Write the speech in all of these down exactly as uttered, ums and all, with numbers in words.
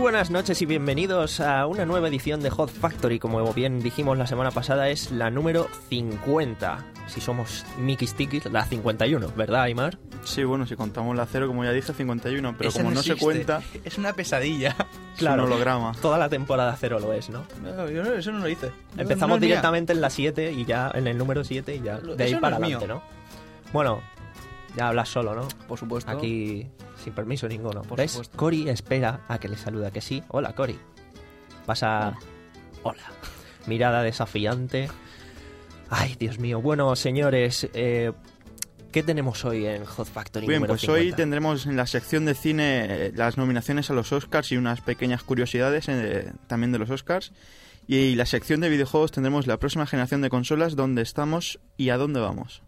buenas noches y bienvenidos a una nueva edición de Hot Factory. Como bien dijimos la semana pasada, es la número cincuenta. Si somos Mikis Tikis, la cincuenta y uno, ¿verdad, Aymar? Sí, bueno, si contamos la cero, como ya dije, cincuenta y uno, pero Esa como no no existe. se cuenta, Es una pesadilla. Claro, es un holograma. Toda la temporada cero lo es, ¿no? No, yo no, eso no lo hice. No, Empezamos no es mía. directamente en la siete y ya en el número siete y ya Lo- de ahí eso no para es adelante, mío. ¿no? Bueno, ya hablas solo, ¿no? Por supuesto. Aquí sin permiso ninguno. Por ¿Ves? supuesto. Cory espera a que le saluda que sí. Hola, Cory. Pasa... Hola. Mirada desafiante. Ay, Dios mío. Bueno, señores, eh, ¿qué tenemos hoy en Hot Factory Bien, número pues cincuenta? hoy tendremos en la sección de cine eh, las nominaciones a los Oscars y unas pequeñas curiosidades eh, también de los Oscars. Y la sección de videojuegos tendremos la próxima generación de consolas, dónde estamos y a dónde vamos.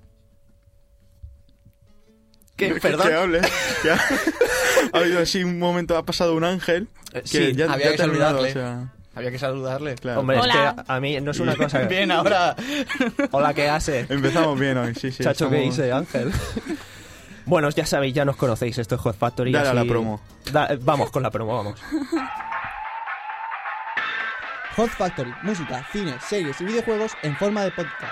¿Qué? Que ¿Perdón? hable, que ha, ha habido así un momento, ha pasado un ángel que Eh, sí, ya, había ya que ha terminado, saludarle. o sea, Había que saludarle. claro. Hombre, Hola. es que a mí no es una cosa... Bien, ahora... Hola, ¿qué hace? Empezamos bien hoy, sí, sí. Chacho, ¿qué estamos- dice Ángel? Bueno, ya sabéis, ya nos conocéis, esto es Hot Factory. Dale a así- la promo. Da- vamos con la promo, vamos. Hot Factory, música, cine, series y videojuegos en forma de podcast.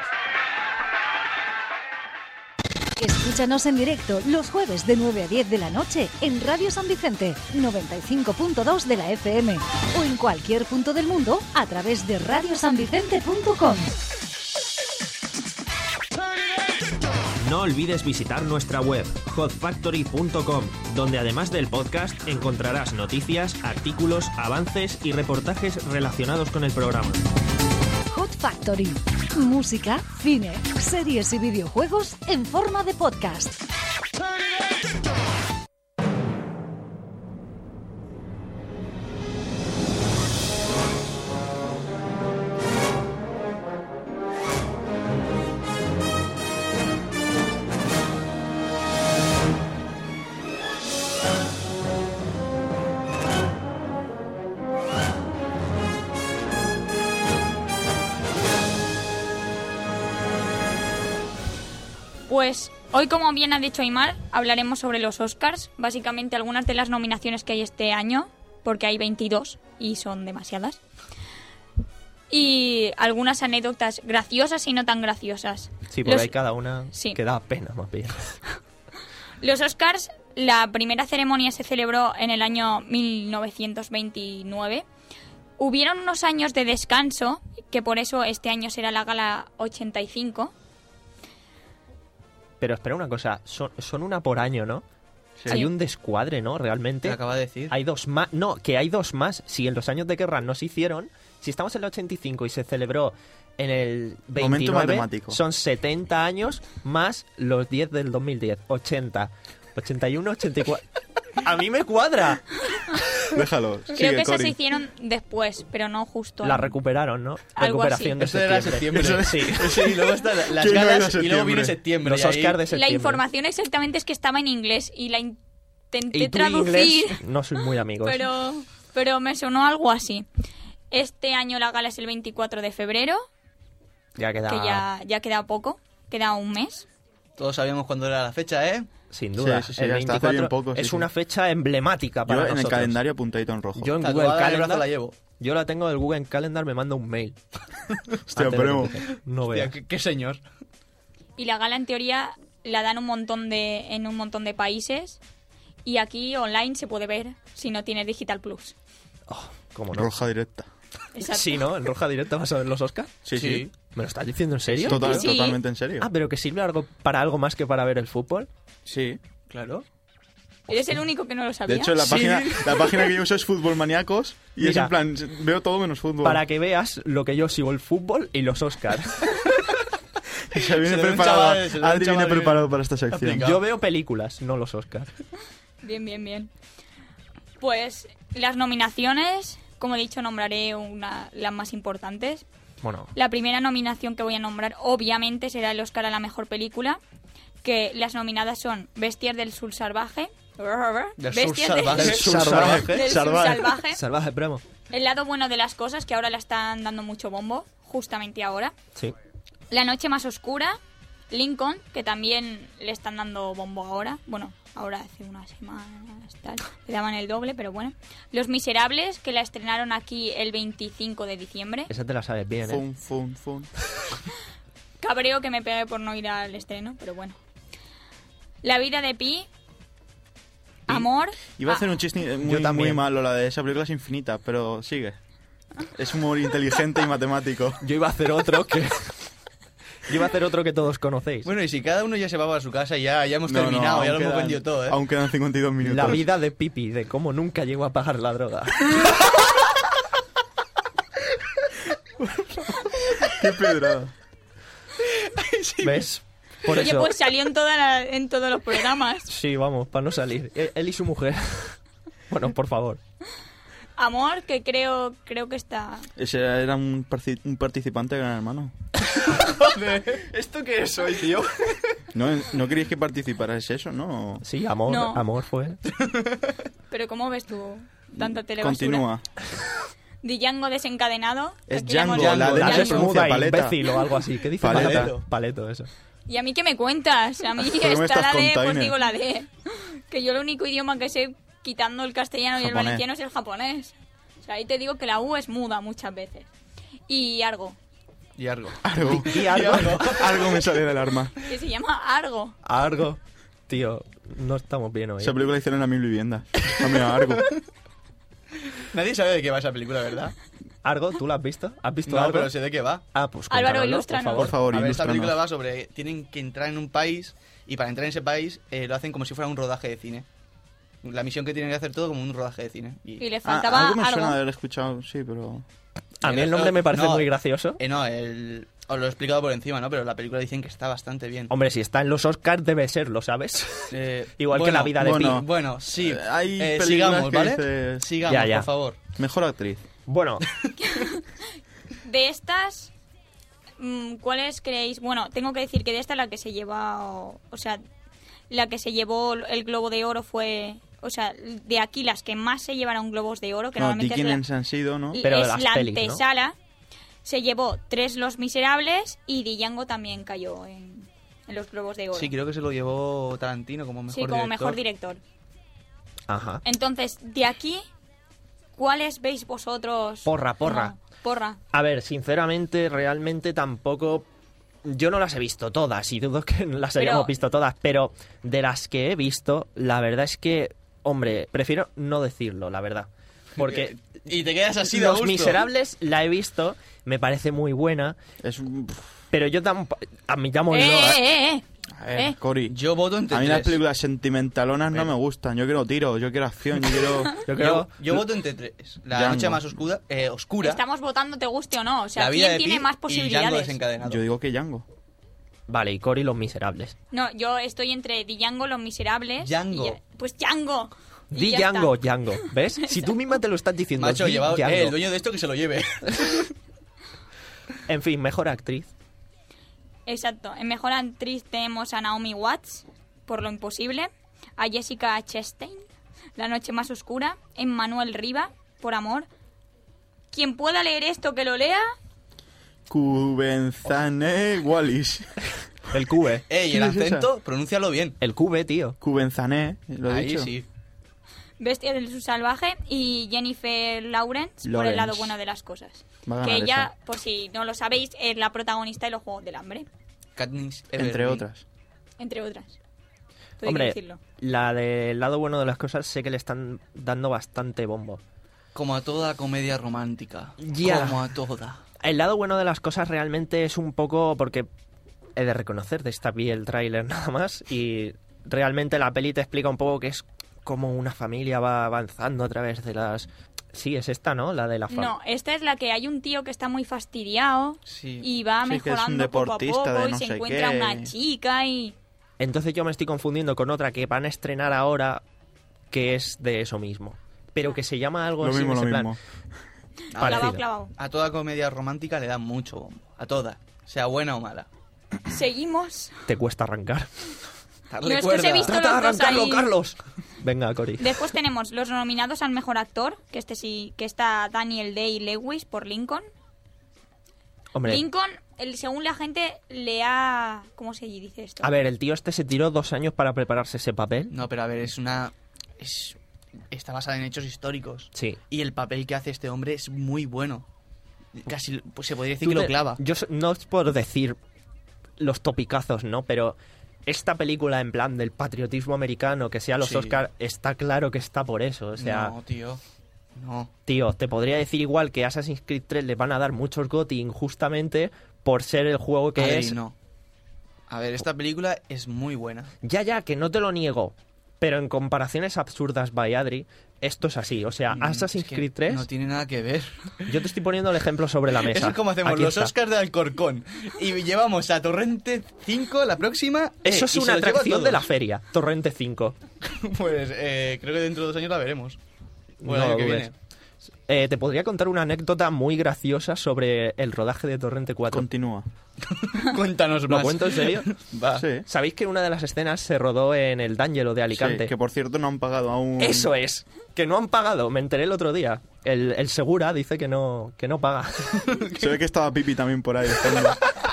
Escúchanos en directo los jueves de nueve a diez de la noche en Radio San Vicente, noventa y cinco punto dos de la F M o en cualquier punto del mundo a través de radio san vicente punto com. No olvides visitar nuestra web, hot factory punto com, donde además del podcast encontrarás noticias, artículos, avances y reportajes relacionados con el programa. Hot Factory, música, cine, series y videojuegos en forma de podcast. Pues hoy, como bien ha dicho Aymar, hablaremos sobre los Oscars, básicamente algunas de las nominaciones que hay este año, porque hay veintidós y son demasiadas. Y algunas anécdotas graciosas y no tan graciosas. Sí, porque Los- hay cada una Sí. que da pena, más bien. Los Oscars, la primera ceremonia se celebró en el año mil novecientos veintinueve. Hubieron unos años de descanso, que por eso este año será la gala ochenta y cinco. Pero espera una cosa, son, son una por año, ¿no? Sí. Hay un descuadre, ¿no? Realmente. Te acaba de decir. Hay dos más. No, que hay dos más. Si en los años de guerra no se hicieron, si estamos en el ochenta y cinco y se celebró en el Momento veintinueve, matemático. son setenta años más los diez del dos mil diez. ochenta. ochenta y uno, ochenta y cuatro. ¡A mí me cuadra! Déjalo. Creo sigue, que esas Cory. se hicieron después, pero no justo. La en- recuperaron, ¿no? Algo Recuperación Esto de era septiembre. septiembre. Sí. Sí, luego están las ¿Quién no ha ido a galas y luego viene septiembre? septiembre. Los y ahí- Oscars de La septiembre. información exactamente es que estaba en inglés y la intenté Y tú traducir, inglés no soy muy amigos. pero, pero me sonó algo así. Este año la gala es el veinticuatro de febrero, Ya queda... que ya, ya queda poco, queda un mes. Todos sabíamos cuándo era la fecha, ¿eh? Sin duda. Sí, sí, sí, el hasta hace bien veinticuatro poco, sí, es sí. una fecha emblemática para Yo en el nosotros. calendario apuntadito en rojo. Yo en Tatuada Google en el brazo Calendar, la llevo. yo la tengo del Google Calendar, me manda un mail. Hostia, Antes de pero... empezar. No Hostia, veas. qué, qué señor. Y la gala en teoría la dan un montón de, en un montón de países y aquí online se puede ver si no tienes Digital Plus. Oh, ¿cómo no? Roja directa. Exacto. Sí, ¿no? ¿En roja directa vas a ver los Oscars? Sí, sí. ¿Me lo estás diciendo en serio? Total- Sí. Totalmente en serio. Ah, pero que sirve algo para algo más que para ver el fútbol. Sí. Claro. Eres el único que no lo sabía. De hecho, la, Sí. página, la página que yo uso es Fútbol Maníacos y es Mira. en plan, veo todo menos fútbol. Para que veas lo que yo sigo, el fútbol y los Oscars. Se viene Se le ve un preparado. chaval, se le ve un Adri viene chaval preparado para esta sección. aplicado. Yo veo películas, no los Oscars. Bien, bien, bien. Pues las nominaciones, como he dicho, nombraré una, las más importantes. Bueno, La primera nominación que voy a nombrar, obviamente, será el Oscar a la mejor película. Que las nominadas son Bestias del Sur Salvaje. Del Sur Bestias Salvaje. del, Del Sur Salvaje. del Sur Salvaje. Salvaje. salvaje premo. El lado bueno de las cosas, que ahora la están dando mucho bombo, justamente ahora. Sí. La noche más oscura, Lincoln, que también le están dando bombo ahora. Bueno, ahora hace unas semanas tal. Le daban el doble, pero bueno. Los Miserables, que la estrenaron aquí el veinticinco de diciembre. Esa te la sabes bien, ¿eh? Fun, fun, fun. Cabreo que me pegué por no ir al estreno, pero bueno. La vida de Pi. Amor. Iba a Ah, hacer un chiste muy, Yo también. muy malo, la de esa película es infinita, pero sigue. Es humor inteligente y matemático. Yo iba a hacer otro que... Yo iba a hacer otro que todos conocéis. Bueno, y si cada uno ya se va a su casa, ya, ya hemos No, no, terminado, ya aún lo hemos quedan- vendido todo, ¿eh? Aún quedan cincuenta y dos minutos. La vida de Pipi, de cómo nunca llegó a pagar la droga. Qué pedrada. ¿Ves? Por Oye, eso... pues salió en, toda la- en todos los programas. Sí, vamos, para no salir. Él él y su mujer. Bueno, por favor. Amor, que creo creo que está... Ese era un, parci- un participante de Gran Hermano. ¿Esto qué es hoy, tío? ¿No, ¿No queríais que participara? ¿Es eso? No. Sí, amor, No. amor fue. Pero ¿cómo ves tú tanta telebasura? Continúa. Django desencadenado. Es aquí le hemos Django, llamado la de La no se Django. pronuncia desnuda paleta. imbécil o algo así. ¿Qué dice Paleta. paleta? Paleto, eso. ¿Y a mí qué me cuentas? A mí ¿Pero qué me está estás la D, pues contando? digo la D. Que yo el único idioma que sé, quitando el castellano y el Japonés. valenciano, es el japonés. O sea, ahí te digo que la U es muda muchas veces. Y Argo, Y algo. Algo. Y algo. Algo me sale del arma. que se llama Argo. Argo. Tío, no estamos bien hoy. Esa película la hicieron en Mil Viviendas. Ah, mira, Argo. Nadie sabe de qué va esa película, ¿verdad? Argo, ¿tú la has visto? ¿Has visto No, Argo? pero sé de qué va. Ah, pues Álvaro, cuéntanoslo, ilústranos. por favor. Por favor, A ver, esta ilústranos. película va sobre... Tienen que entrar en un país y para entrar en ese país eh, lo hacen como si fuera un rodaje de cine. La misión que tienen que hacer todo como un rodaje de cine. Y, Y le Ah, faltaba algo me suena de Argo. haber escuchado, sí, pero... A mí el nombre me parece No. muy gracioso. Eh, no, el... os lo he explicado por encima, ¿no? Pero la película dicen que está bastante bien. Hombre, si está en los Oscars debe serlo, ¿sabes? Eh, Igual que bueno, la vida de bueno. Pi. Bueno, sí. Eh, hay Eh, películas sigamos, que ¿vale? dices- Sigamos, Ya, ya. por favor. Mejor actriz. Bueno, De estas, mm, ¿cuáles creéis? Bueno, tengo que decir que de esta la que se lleva, o, o sea, la que se llevó el Globo de Oro fue, o sea, de aquí las que más se llevaron globos de oro, que No, di normalmente es la, quiénes han sido, ¿no? Pero de es las la pelis, ¿no? antesala, se llevó tres Los Miserables y Django también cayó en, en los globos de oro. Sí, creo que se lo llevó Tarantino como mejor Sí, como director. mejor director. ajá. Entonces, de aquí, ¿cuáles veis vosotros? Porra, porra. No, porra. A ver, sinceramente, realmente tampoco... Yo no las he visto todas y dudo que las Pero- hayamos visto todas, pero de las que he visto, la verdad es que, hombre, prefiero no decirlo, la verdad. Porque Y te quedas así de a Los gusto. Miserables la he visto, me parece muy buena, Es un... pero yo tampoco... Admitámoslo... ¡Eh, eh, eh! eh! A ver, ¿Eh? Cory. Yo voto entre A mí las tres. películas sentimentalonas no me gustan. Yo quiero tiro, yo quiero acción, yo quiero... Yo creo... Yo, yo voto entre tres. La Django. noche más oscura, eh, oscura Estamos votando, te guste o no. O sea, la vida ¿quién de tiene Pi más y Django posibilidades? desencadenado. Yo digo que Django. Vale, y Cory Los Miserables. No, yo estoy entre Django, Los Miserables. Django. y ya- pues Django. Y Di ya Django, está. Django. ¿Ves? Si tú misma te lo estás diciendo. Macho, di llevado, Django. eh, el dueño de esto que se lo lleve. En fin, mejor actriz. Exacto. En mejor actriz tenemos a Naomi Watts, por Lo Imposible. A Jessica Chastain, La Noche Más Oscura. Emmanuel Riva, por Amor. Quien pueda leer esto, que lo lea. Cubenzane Wallis. El Cube. Ey, el ¿Quién es esa? acento, pronúncialo bien. El Cube, tío. Cubenzane, lo he Ahí dicho. sí. Bestia del Sur Salvaje. Y Jennifer Lawrence, por Lawrence. El Lado Bueno de las Cosas. Va a Que ganar ella, esa. por si no lo sabéis, es la protagonista de Los Juegos del Hambre. Katniss Entre Everdeen. otras. Entre otras. Todo hay que Hombre, decirlo. la del lado bueno de las cosas sé que le están dando bastante bombo. Como a toda comedia romántica. Ya. Como a toda. El lado bueno de las cosas realmente es un poco porque he de reconocer, de esta vi el tráiler nada más y realmente la peli te explica un poco que es como una familia va avanzando a través de las... Sí, es esta, ¿no? La de la familia. No, esta es la que hay un tío que está muy fastidiado Sí. y va Sí, que es un mejorando poco a deportista poco de y no se sé encuentra qué. una chica y... Entonces yo me estoy confundiendo con otra que van a estrenar ahora que es de eso mismo. Pero que se llama algo Lo así mismo, en lo ese plan. mismo. Parecido. Clavado, clavado. A toda comedia romántica le dan mucho bombo. A toda. Sea buena o mala. Seguimos. Te cuesta arrancar. Darle No, es que cuerda. os he visto ¡Trata de los dos arrancarlo, ahí. Carlos! Venga, Cory. Después tenemos los nominados al mejor actor, que este sí, que está Daniel Day-Lewis por Lincoln. Hombre, Lincoln, el, según la gente, le ha... ¿Cómo se dice esto? a ver, el tío este se tiró dos años para prepararse ese papel. No, pero a ver, es una... Es, está basada en hechos históricos. Sí. Y el papel que hace este hombre es muy bueno. Casi pues, se podría decir Tú que lo te- clava. Yo so- no es por decir los topicazos, ¿no? Pero esta película en plan del patriotismo americano, que sea los Sí. Oscar, está claro que está por eso. O sea, No, tío. No. tío, te podría decir igual que Assassin's Creed tres le van a dar muchos GOTY injustamente por ser el juego que Adri, es. no. A ver, esta película es muy buena. Ya, ya, que no te lo niego. Pero en comparaciones absurdas by Adri, esto es así. O sea, Mm, Assassin's es que Creed tres, No tiene nada que ver. yo te estoy poniendo el ejemplo sobre la mesa. Eso es como hacemos Aquí los está. Oscars de Alcorcón. Y llevamos a Torrente cinco la próxima. Eso eh, es y una se los lleva a atracción de la todos. feria, Torrente cinco. Pues eh, creo que dentro de dos años la veremos. O el No año lo que dudes. viene. Eh, te podría contar una anécdota muy graciosa sobre el rodaje de Torrente cuatro. Continúa. Cuéntanos ¿Lo más. cuento en serio? Va. Sí. ¿Sabéis que una de las escenas se rodó en el D'Angelo de Alicante? Sí, que por cierto no han pagado aún. Eso es, que no han pagado, me enteré el otro día. El, el Segura dice que no, que no paga. Se ve que estaba Pipi también por ahí. estando.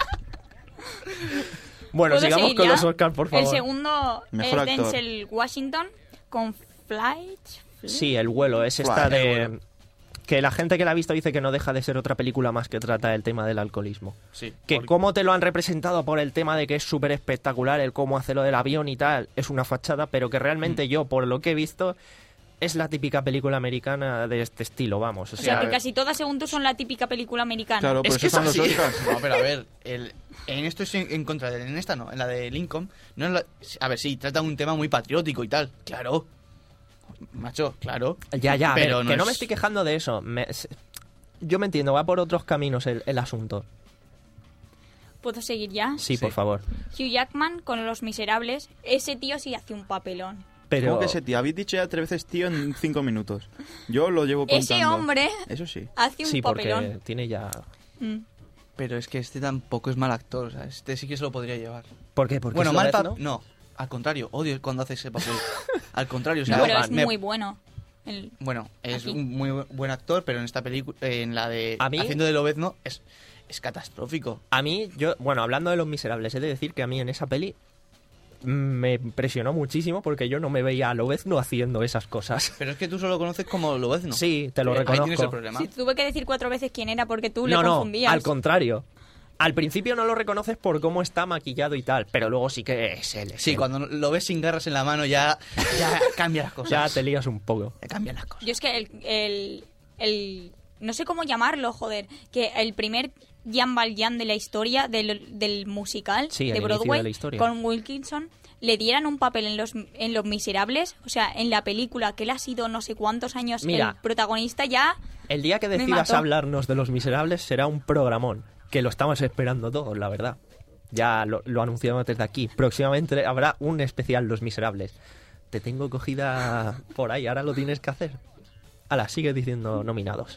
Bueno, ¿Puedo sigamos seguir con ya? los Oscars, por favor. El segundo Mejor es actor. Denzel Washington con Flight. Sí, el vuelo, es esta Fly, el de... vuelo. Que la gente que la ha visto dice que no deja de ser otra película más que trata el tema del alcoholismo. Sí. Que porque- cómo te lo han representado por el tema de que es súper espectacular, el cómo hace lo del avión y tal, es una fachada, pero que Mm. realmente yo, por lo que he visto, es la típica película americana de este estilo, vamos. O O sea, sea, que casi todas, según tú, son la típica película americana. Claro, Es por que eso es están los así. Oscars. No, pero a ver, el, en esto es en, en contra de... En esta no, en la de Lincoln. No es la- a ver, sí, trata un tema muy patriótico y tal. Claro. Macho, claro. ya, ya, a ver, pero que no es- me estoy quejando de eso. Me- s- yo me entiendo, va por otros caminos el, el asunto. ¿Puedo seguir ya? Sí, Sí. por favor. Hugh Jackman con Los Miserables. Ese tío sí hace un papelón. Pero ¿Cómo que ese tío? Habéis dicho ya tres veces tío en cinco minutos. Yo lo llevo contando. Ese hombre Eso sí. hace un sí, porque papelón. tiene ya... Mm. Pero es que este tampoco es mal actor. O sea, este sí que se lo podría llevar. ¿Por qué? Porque Bueno, es mal Lobezno. papel. No, al contrario. Odio cuando hace ese papel. Al contrario, o sea, No, pero es me- muy bueno. El- Bueno, es Aquí. un muy bu- buen actor, pero en esta película, en la de ¿A mí? Haciendo de Lobezno, es, es catastrófico. A mí, yo, bueno, hablando de Los Miserables, he de decir que a mí en esa peli me impresionó muchísimo porque yo no me veía a Lobezno haciendo esas cosas. Pero es que tú solo conoces como Lobezno. Sí, te lo Eh, Ahí tienes el reconozco. problema. Sí, tuve que decir cuatro veces quién era porque tú le No, no, confundías. al contrario. Al principio no lo reconoces por cómo está maquillado y tal, pero luego sí que es él. es Sí, él. cuando lo ves sin garras en la mano ya, ya cambia las cosas. Ya te lías un poco. Ya cambian las cosas. Yo es que el, el, el- no sé cómo llamarlo, joder, que el primer Jan Valjean de la historia del, del musical Sí, el de inicio Broadway de la historia. con Wilkinson le dieran un papel en los en Los Miserables, o sea, en la película que él ha sido no sé cuántos años Mira. el protagonista ya. El día que Me decidas mató. hablarnos de Los Miserables será un programón, que lo estamos esperando todos, la verdad. Ya lo, lo anunciamos desde aquí. Próximamente habrá un especial Los Miserables. Te tengo cogida por ahí, ahora lo tienes que hacer. Ala, sigue diciendo nominados.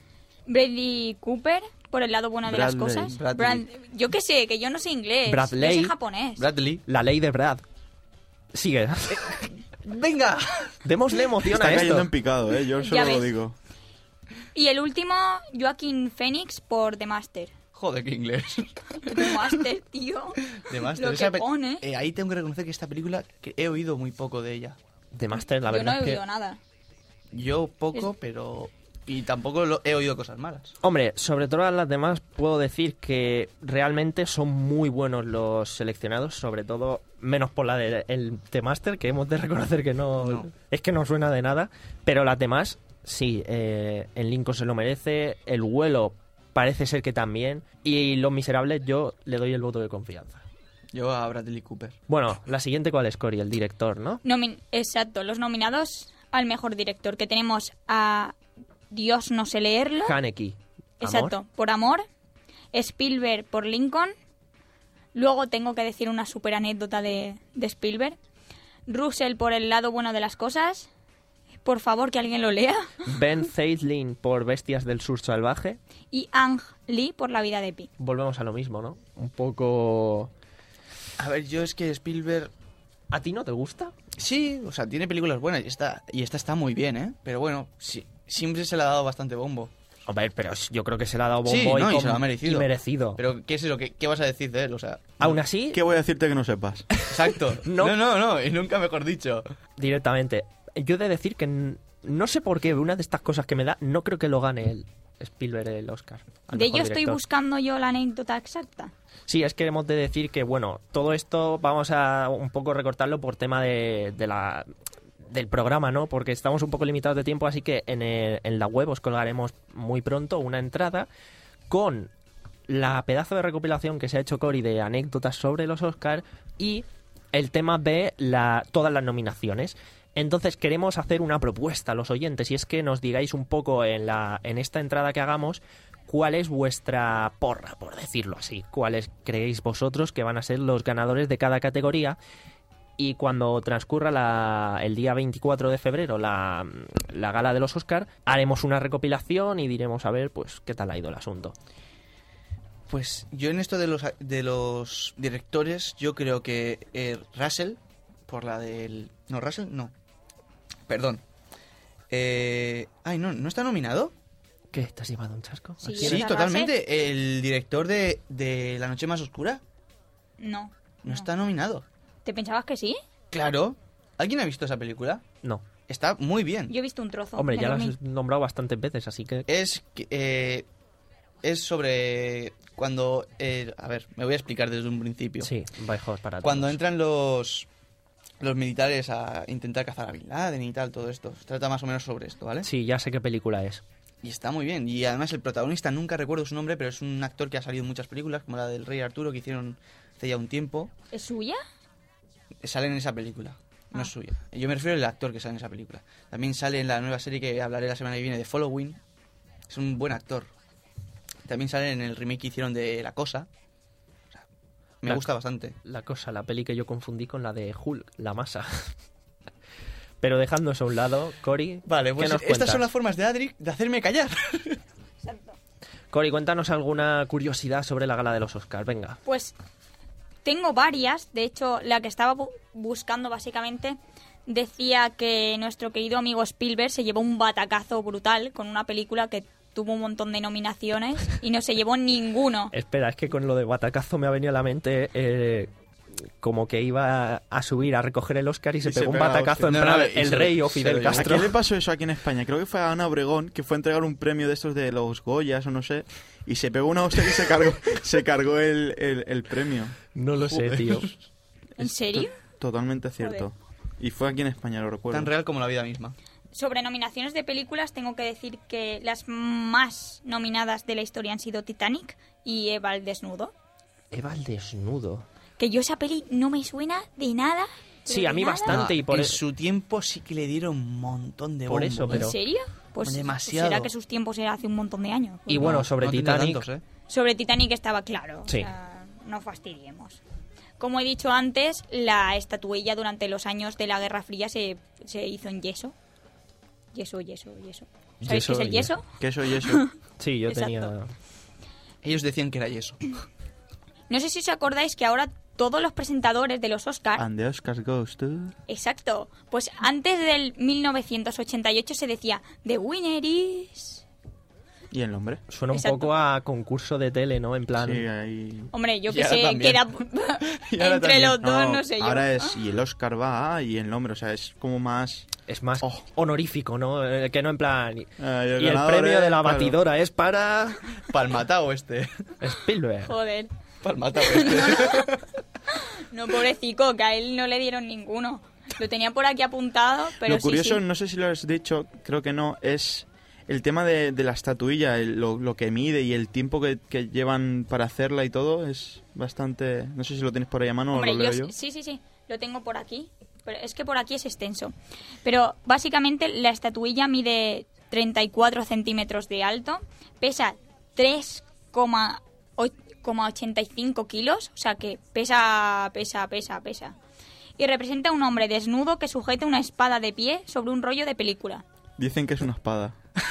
Bradley Cooper por el lado bueno de las Bradley, cosas. Bradley. Brad- yo qué sé, que yo no sé inglés. Bradley. Yo sé japonés. Bradley. La ley de Brad. Sigue. ¡Venga! Démosle emoción Está a cayendo esto. en picado, ¿eh? Yo Ya solo lo ves. digo. Y el último, Joaquin Phoenix por The Master. Joder, qué inglés. The Master, tío. De Master. Lo Esa que pe- pone. eh, ahí tengo que reconocer que esta película que he oído muy poco de ella. De Master, la Yo no verdad he es que... oído nada. Yo poco, Es- pero... Y tampoco lo- he oído cosas malas. Hombre, sobre todas las demás puedo decir que realmente son muy buenos los seleccionados, sobre todo menos por la del el The Master, que hemos de reconocer que no, No. es que no suena de nada, pero las demás sí, eh, el Lincoln se lo merece, el vuelo parece ser que también, y Los Miserables yo le doy el voto de confianza. Yo a Bradley Cooper. Bueno, la siguiente cuál es, Cory, el director, ¿no? Nomin- Exacto, los nominados al mejor director, que tenemos a Dios no sé leerlo. Haneke. ¿Amor? Exacto, por Amor. Spielberg por Lincoln. Luego tengo que decir una super anécdota de, de Spielberg. Russell por El lado bueno de las cosas. Por favor, que alguien lo lea. Ben Zeitlin por Bestias del Sur Salvaje. Y Ang Lee por La vida de Pi. Volvemos a lo mismo, ¿no? Un poco... A ver, yo es que Spielberg... ¿A ti no te gusta? Sí, o sea, tiene películas buenas y esta, y esta está muy bien, ¿eh? Pero bueno, sí, siempre se le ha dado bastante bombo. Hombre, pero yo creo que se le ha dado bombo Sí, y, no, y con- se lo ha merecido. y merecido. Pero, ¿qué es eso? ¿Qué, qué vas a decir de él? O sea, Aún así, ¿Qué voy a decirte que no sepas? exacto. No. no, no, no, y nunca mejor dicho. directamente, yo he de decir que n- no sé por qué, una de estas cosas que me da, no creo que lo gane el Spielberg el Oscar. al De mejor ello estoy director. buscando yo la anécdota exacta. Sí, es que hemos de decir que, bueno, todo esto vamos a un poco recortarlo por tema de, de la del programa, ¿no? Porque estamos un poco limitados de tiempo, así que en, el- en la web os colgaremos muy pronto una entrada con la pedazo de recopilación que se ha hecho Cory de anécdotas sobre los Oscars y el tema de la, todas las nominaciones. Entonces queremos hacer una propuesta a los oyentes y es que nos digáis un poco en, la, en esta entrada que hagamos cuál es vuestra porra, por decirlo así. Cuáles creéis vosotros que van a ser los ganadores de cada categoría. Y cuando transcurra la- el día veinticuatro de febrero la, la gala de los Oscar, haremos una recopilación y diremos a ver pues qué tal ha ido el asunto. Pues yo en esto de los, de los directores, yo creo que eh, Russell, por la del... No, Russell, no. Perdón. Eh, ay, no, ¿no está nominado? ¿Qué? ¿Te has llevado un chasco? Sí. ¿A ¿Y quién? Sí, esa totalmente. El director de, de La Noche Más Oscura No. no está nominado. ¿Te pensabas que sí? Claro. ¿Alguien ha visto esa película? No. Está muy bien. Yo he visto un trozo. Hombre, me ya lo dormí. has nombrado bastantes veces, así que... Es que, eh, es sobre cuando... eh, a ver, me voy a explicar desde un principio. Sí, mejor para Cuando todos. entran los los militares a intentar cazar a Bin Laden y tal, todo esto. Se trata más o menos sobre esto, ¿vale? Sí, ya sé qué película es. Y está muy bien. Y además el protagonista, nunca recuerdo su nombre, pero es un actor que ha salido en muchas películas, como la del Rey Arturo, que hicieron hace ya un tiempo. ¿Es suya? Sale en esa película. No Ah. es suya. Yo me refiero al actor que sale en esa película. También sale en la nueva serie que hablaré la semana que viene de Following. Es un buen actor. También sale en el remake que hicieron de La Cosa. O sea, me La- gusta bastante. La cosa, la peli que yo confundí con la de Hulk, La Masa. Pero dejando eso a un lado, Cory, Vale, ¿qué pues nos estas cuentas? son las formas de Adric de hacerme callar. Cory, cuéntanos alguna curiosidad sobre la gala de los Oscars, venga. Pues tengo varias. De hecho, la que estaba bu- buscando básicamente decía que nuestro querido amigo Spielberg se llevó un batacazo brutal con una película que tuvo un montón de nominaciones y no se llevó ninguno. Espera, es que con lo de batacazo me ha venido a la mente eh, como que iba a subir a recoger el Oscar y se Y se pegó un pega la batacazo hostia. en No, plan no, y el se- rey o se Fidel lo llevó. ¿A Castro. quién le pasó eso aquí en España? Creo que fue a Ana Obregón, que fue a entregar un premio de estos de los Goyas o no sé, y se pegó una hostia que se cargó, se cargó el, el, el premio. No lo sé, Joder. tío. ¿En Es serio? to- totalmente cierto. Y fue aquí en España, lo recuerdo. Tan real como la vida misma. Sobre nominaciones de películas tengo que decir que las más nominadas de la historia han sido Titanic y Eva el desnudo. Eva el desnudo. Que yo esa peli no me suena de nada. pero Sí, de a mí nada. bastante y por en e- su tiempo sí que le dieron un montón de Por bombo. eso, pero- ¿En serio? Pues Demasiado. será que sus tiempos era hace un montón de años. Y bueno, No, sobre no tendrá Titanic... tantos, ¿eh? Sobre Titanic estaba claro. o Sí. sea, no fastidiemos. Como he dicho antes, la estatuilla durante los años de la Guerra Fría se, se hizo en yeso. Yeso, yeso, yeso. ¿Sabéis Yeso, qué es el yeso. yeso? Que eso y eso. Sí, yo Exacto. tenía... Ellos decían que era yeso. No sé si os acordáis que ahora todos los presentadores de los Oscars... And the Oscars goes to... Exacto. Pues antes del mil novecientos ochenta y ocho se decía The winner is... ¿Y el nombre? Suena un Exacto. poco a concurso de tele, ¿no? En plan... Sí, ahí... Hombre, yo Y que ahora sé, también. que era Y ahora entre también. los dos, no sé yo. Ahora es... Y el Oscar va a... Y el nombre, o sea, es como más... Es más Oh. honorífico, ¿no? Eh, que no en plan... Y, Ah, y el ganador premio es- de la claro. batidora es para... Palmatao este. Spielberg. Joder. Palmatao este. No, pobrecito, que a él no le dieron ninguno. Lo tenía por aquí apuntado, pero Lo curioso, sí, sí. no sé si lo has dicho, creo que no, es el tema de, de la estatuilla, el- lo, lo que mide y el tiempo que, que llevan para hacerla y todo, es bastante... No sé si lo tienes por ahí a mano Hombre, o lo leo yo yo. sí, sí, sí, lo tengo por aquí. Pero es que por aquí es extenso. Pero básicamente la estatuilla mide treinta y cuatro centímetros de alto, pesa tres coma ochenta y cinco kilos, o sea que pesa, pesa, pesa, pesa. Y representa a un hombre desnudo que sujeta una espada de pie sobre un rollo de película. Dicen que es una espada.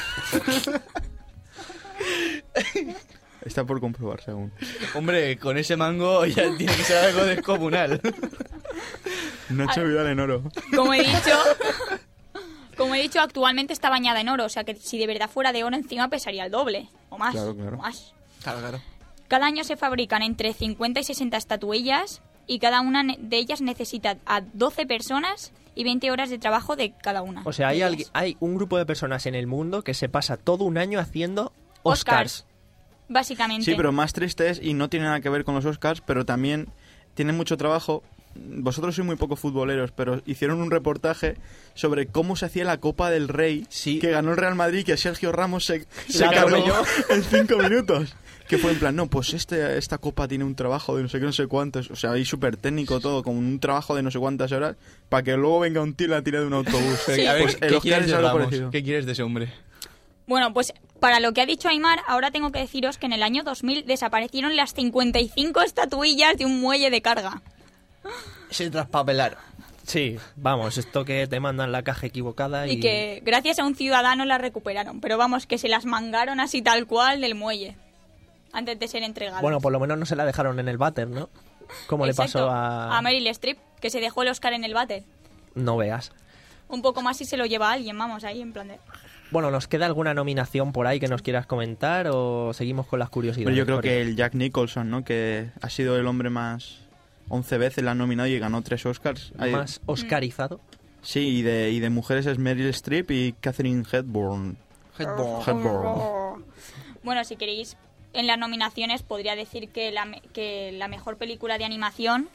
Está por comprobarse aún. Hombre, con ese mango ya tiene que ser algo descomunal. Nacho Vidal en oro. Como he dicho, como Como he dicho, actualmente está bañada en oro, o sea que si de verdad fuera de oro encima pesaría el doble, o más, Claro, claro. o más. Claro, claro. Cada año se fabrican entre cincuenta y sesenta estatuillas y cada una ne- de ellas necesita a doce personas y veinte horas de trabajo de cada una. O sea, hay, de algui- ellas. hay un grupo de personas en el mundo que se pasa todo un año haciendo Oscars. Oscars. Básicamente. Sí, pero más triste es, y no tiene nada que ver con los Oscars, pero también tienen mucho trabajo. Vosotros sois muy poco futboleros, pero hicieron un reportaje sobre cómo se hacía la Copa del Rey, Sí. que ganó el Real Madrid, que Sergio Ramos se, se La cargó atropelló. en cinco minutos. Que fue en plan, no, pues este, esta copa tiene un trabajo de no sé qué, no sé cuántos. O sea, ahí súper técnico todo, con un trabajo de no sé cuántas horas, para que luego venga un tío y la tire de un autobús. Sí. A ver, Pues el ¿qué Oscar quieres es de algo Ramos? parecido. ¿Qué quieres de ese hombre? Bueno, pues para lo que ha dicho Aymar, ahora tengo que deciros que en el año dos mil desaparecieron las cincuenta y cinco estatuillas de un muelle de carga. Se traspapelaron. Sí, vamos, esto que te mandan la caja equivocada y... Y que gracias a un ciudadano las recuperaron. Pero vamos, que se las mangaron así tal cual del muelle. Antes de ser entregadas. Bueno, por lo menos no se la dejaron en el váter, ¿no? Como le Exacto. pasó a... A Meryl Streep, que se dejó el Oscar en el váter. No veas. Un poco más si se lo lleva alguien, vamos, ahí en plan de... Bueno, ¿nos queda alguna nominación por ahí que nos quieras comentar o seguimos con las curiosidades? Pero yo creo Cory? que el Jack Nicholson, ¿no? Que ha sido el hombre más... once veces la han nominado y ganó tres Oscars. Ahí- Más oscarizado. Sí, y de, y de mujeres es Meryl Streep y Catherine Hepburn. Headball. Hepburn. Bueno, si queréis, en las nominaciones podría decir que la, me- que la mejor película de animación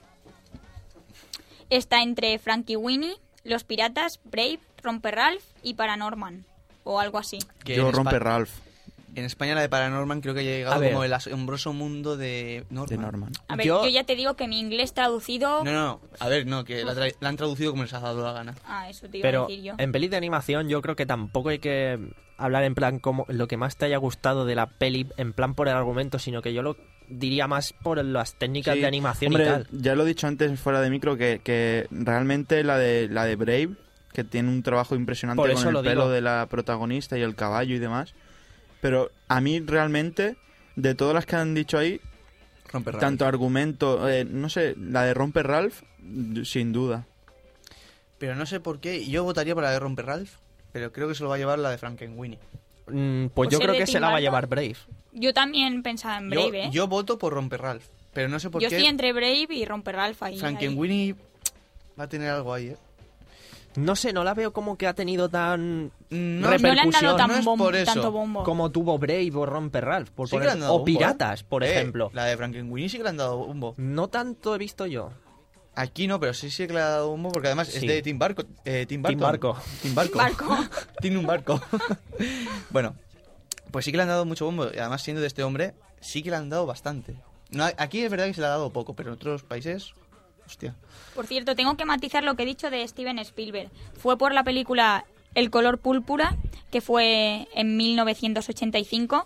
está entre Frankie Winnie, Los Piratas, Brave, Romper Ralph y Paranorman. O algo así. Que Yo en rompe Espa- Ralph En España la de Paranorman creo que ha A llegado ver. como el asombroso mundo de Norman. de Norman. A ver, Yo- yo... ya te digo que mi inglés traducido... No, no, a ver, no, que la, tra- la han traducido como les ha dado la gana. Ah, eso te iba a Pero decir yo. en pelis de animación yo creo que tampoco hay que hablar en plan como lo que más te haya gustado de la peli, en plan por el argumento, sino que yo lo diría más por las técnicas Sí. de animación Hombre, y tal. ya lo he dicho antes fuera de micro que, que realmente la de la de Brave, que tiene un trabajo impresionante Por con eso el lo pelo digo. de la protagonista y el caballo y demás. Pero a mí realmente, de todas las que han dicho ahí, Romper Ralph. tanto argumento, eh, no sé, la de Romper Ralph, sin duda. Pero no sé por qué. Yo votaría por la de Romper Ralph, pero creo que se lo va a llevar la de Frankenweenie. Mm, pues Pues yo el creo de que Tim se la va a Burton. llevar Brave. Yo también pensaba en Yo, Brave, ¿eh? yo voto por Romper Ralph, pero no sé por Yo qué. estoy entre Brave y Romper Ralph ahí. ahí. Frankenweenie va a tener algo ahí, ¿eh? No sé, no la veo como que ha tenido tan No, No le han dado repercusión, tan no es bom- por eso. tanto bombo. como tuvo Brave o Romper Ralph, por Sí que poner- le han dado o bombo, ¿eh? Piratas, por Eh, ejemplo. La de Frankenweenie sí que le han dado bombo. No tanto he visto yo. Aquí no, pero sí sí que le ha dado bombo porque además Sí. es de Tim Barco. Eh, Tim Burton. Tim Barco. Tim Barco. Barco. Tiene un barco. Bueno, pues sí que le han dado mucho bombo. Y además, siendo de este hombre, sí que le han dado bastante. No, aquí es verdad que se le ha dado poco, pero en otros países... Hostia. Por cierto, tengo que matizar lo que he dicho de Steven Spielberg. Fue por la película El color púrpura, que fue en mil novecientos ochenta y cinco.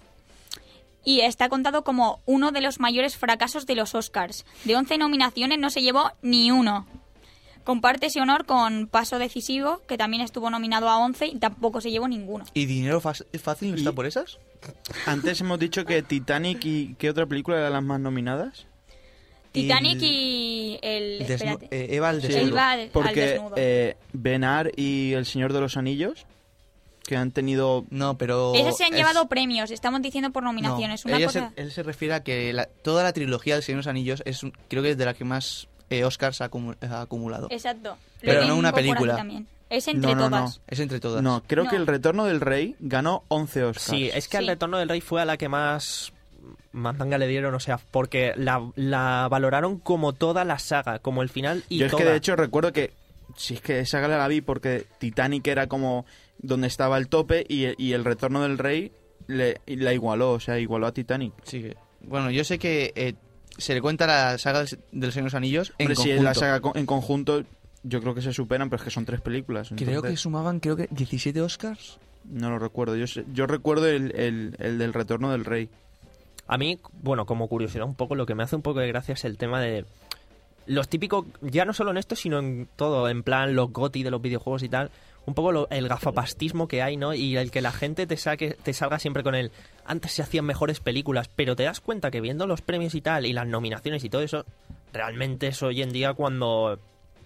Y está contado como uno de los mayores fracasos de los Oscars. De once nominaciones no se llevó ni uno. Comparte ese honor con Paso Decisivo, que también estuvo nominado a once y tampoco se llevó ninguno. ¿Y Dinero Fas- Fácil no está Y- por esas? Antes hemos dicho que Titanic y ¿qué otra película eran las más nominadas? Titanic Y y el... Desnu- espérate. eh, Eva al Sí, desnudo. Eva al- al Porque desnudo. eh, Ben-Hur y El Señor de los Anillos, que han tenido... No, pero... Esas se han es- llevado premios, estamos diciendo por No, nominaciones. Una ella cosa... se- él se refiere a que la- toda la trilogía del Señor de los Anillos es un- creo que es de la que más eh, Oscars ha, acumu- ha acumulado. Exacto. Lo Pero tengo no una por aquí película. también. Es entre No, no, no. todas. Es entre todas. No, creo No. que El Retorno del Rey ganó once Oscars. Sí, es que Sí. El Retorno del Rey fue a la que más mandanga le dieron, o sea, porque la, la valoraron como toda la saga, como el final y Yo es toda. que de hecho recuerdo que, si es que esa gala la vi porque Titanic era como donde estaba el tope y, y El Retorno del Rey le, y la igualó, o sea, igualó a Titanic. Sí, que- bueno, yo sé que eh, se le cuenta la saga del del Señor de los Anillos en Hombre, si conjunto. es la saga con- en conjunto, yo creo que se superan, pero es que son tres películas. Creo que entonces sumaban creo que diecisiete Oscars. No lo recuerdo. Yo, sé- yo recuerdo el, el, el del Retorno del Rey. A mí, bueno, como curiosidad un poco, lo que me hace un poco de gracia es el tema de los típicos, ya no solo en esto, sino en todo, en plan los GOTY de los videojuegos y tal, un poco lo- el gafapastismo que hay, ¿no? Y el que la gente te saque, te salga siempre con el antes se hacían mejores películas, pero te das cuenta que viendo los premios y tal, y las nominaciones y todo eso, realmente es hoy en día cuando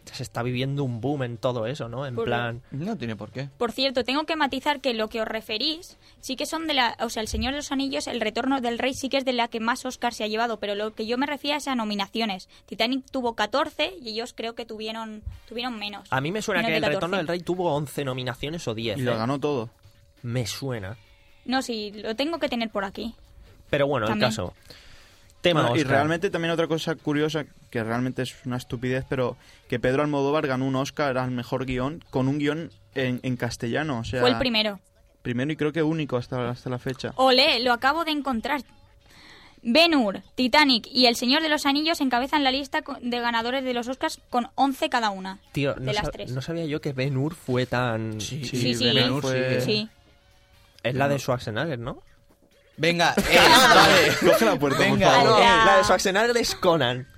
se está viviendo un boom en todo eso, ¿no? En Por- plan... No tiene por qué. Por cierto, tengo que matizar que lo que os referís sí que son de la... O sea, El Señor de los Anillos, El Retorno del Rey sí que es de la que más Oscar se ha llevado, pero lo que yo me refiero es a nominaciones. Titanic tuvo catorce y ellos creo que tuvieron tuvieron menos. A mí me suena Menos que de El Retorno catorce. del Rey tuvo once nominaciones o diez. Y lo ¿eh? ganó todo. Me suena. No, sí, lo tengo que tener por aquí. Pero bueno, También. el caso. Tema Bueno, y Oscar. realmente también otra cosa curiosa, que realmente es una estupidez, pero que Pedro Almodóvar ganó un Oscar al mejor guión con un guión en, en castellano. O sea, Fue el primero. primero y creo que único hasta, hasta la fecha. Olé, lo acabo de encontrar. Ben-Hur, Titanic y El Señor de los Anillos encabezan la lista co- de ganadores de los Oscars con once cada una. Tío, de no, las sab- tres. no sabía yo que Ben-Hur fue tan... Sí, Sí, sí, Ben-Hur fue- sí. Es la de Schwarzenegger, ¿no? Venga, eh, vale. Coge la puerta, Venga. por favor. Vale. Ya. La de Schwarzenegger es Conan.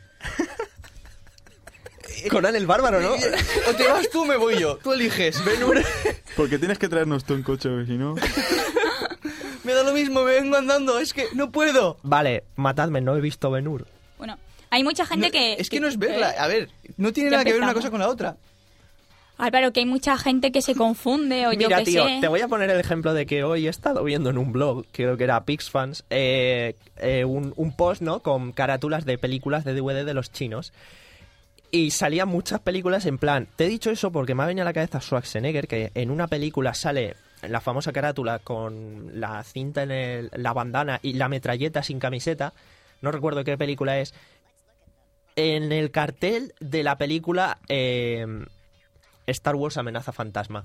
Conan el bárbaro, ¿no? O te vas tú o me voy yo. Tú eliges. Ben-Hur. Porque tienes que traernos tú en coche, si no... Me da lo mismo, me vengo andando. Es que no puedo. Vale, matadme, no he visto Ben-Hur. Bueno, hay mucha gente No, que... es que no es verla. A ver, no tiene Ya nada que ver una empezamos. cosa con la otra. Álvaro, que hay mucha gente que se confunde o Mira, yo qué tío, sé. te voy a poner el ejemplo de que hoy he estado viendo en un blog, creo que era PixFans, eh, eh, un, un post, ¿no? Con carátulas de películas de D V D de los chinos. Y salían muchas películas en plan... Te he dicho eso porque me ha venido a la cabeza Schwarzenegger, que en una película sale la famosa carátula con la cinta en el- la bandana y la metralleta sin camiseta. No recuerdo qué película es. En el cartel de la película... eh, Star Wars Amenaza Fantasma.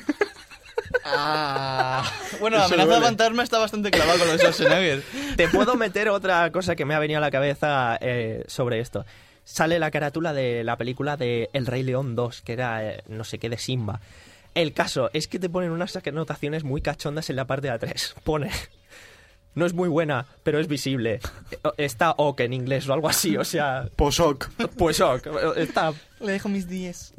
Ah. Bueno, la Eso amenaza duele. fantasma está bastante clavada con lo de Schwarzenegger. Te puedo meter otra cosa que me ha venido a la cabeza eh, sobre esto. Sale la carátula de la película de El Rey León dos, que era eh, no sé qué de Simba. El caso es que te ponen unas anotaciones muy cachondas en la parte de atrás. Pone... No es muy buena, pero es visible. Eh, Está ok en inglés o algo así, o sea... Posok. Pues ok, está... Le dejo mis diez.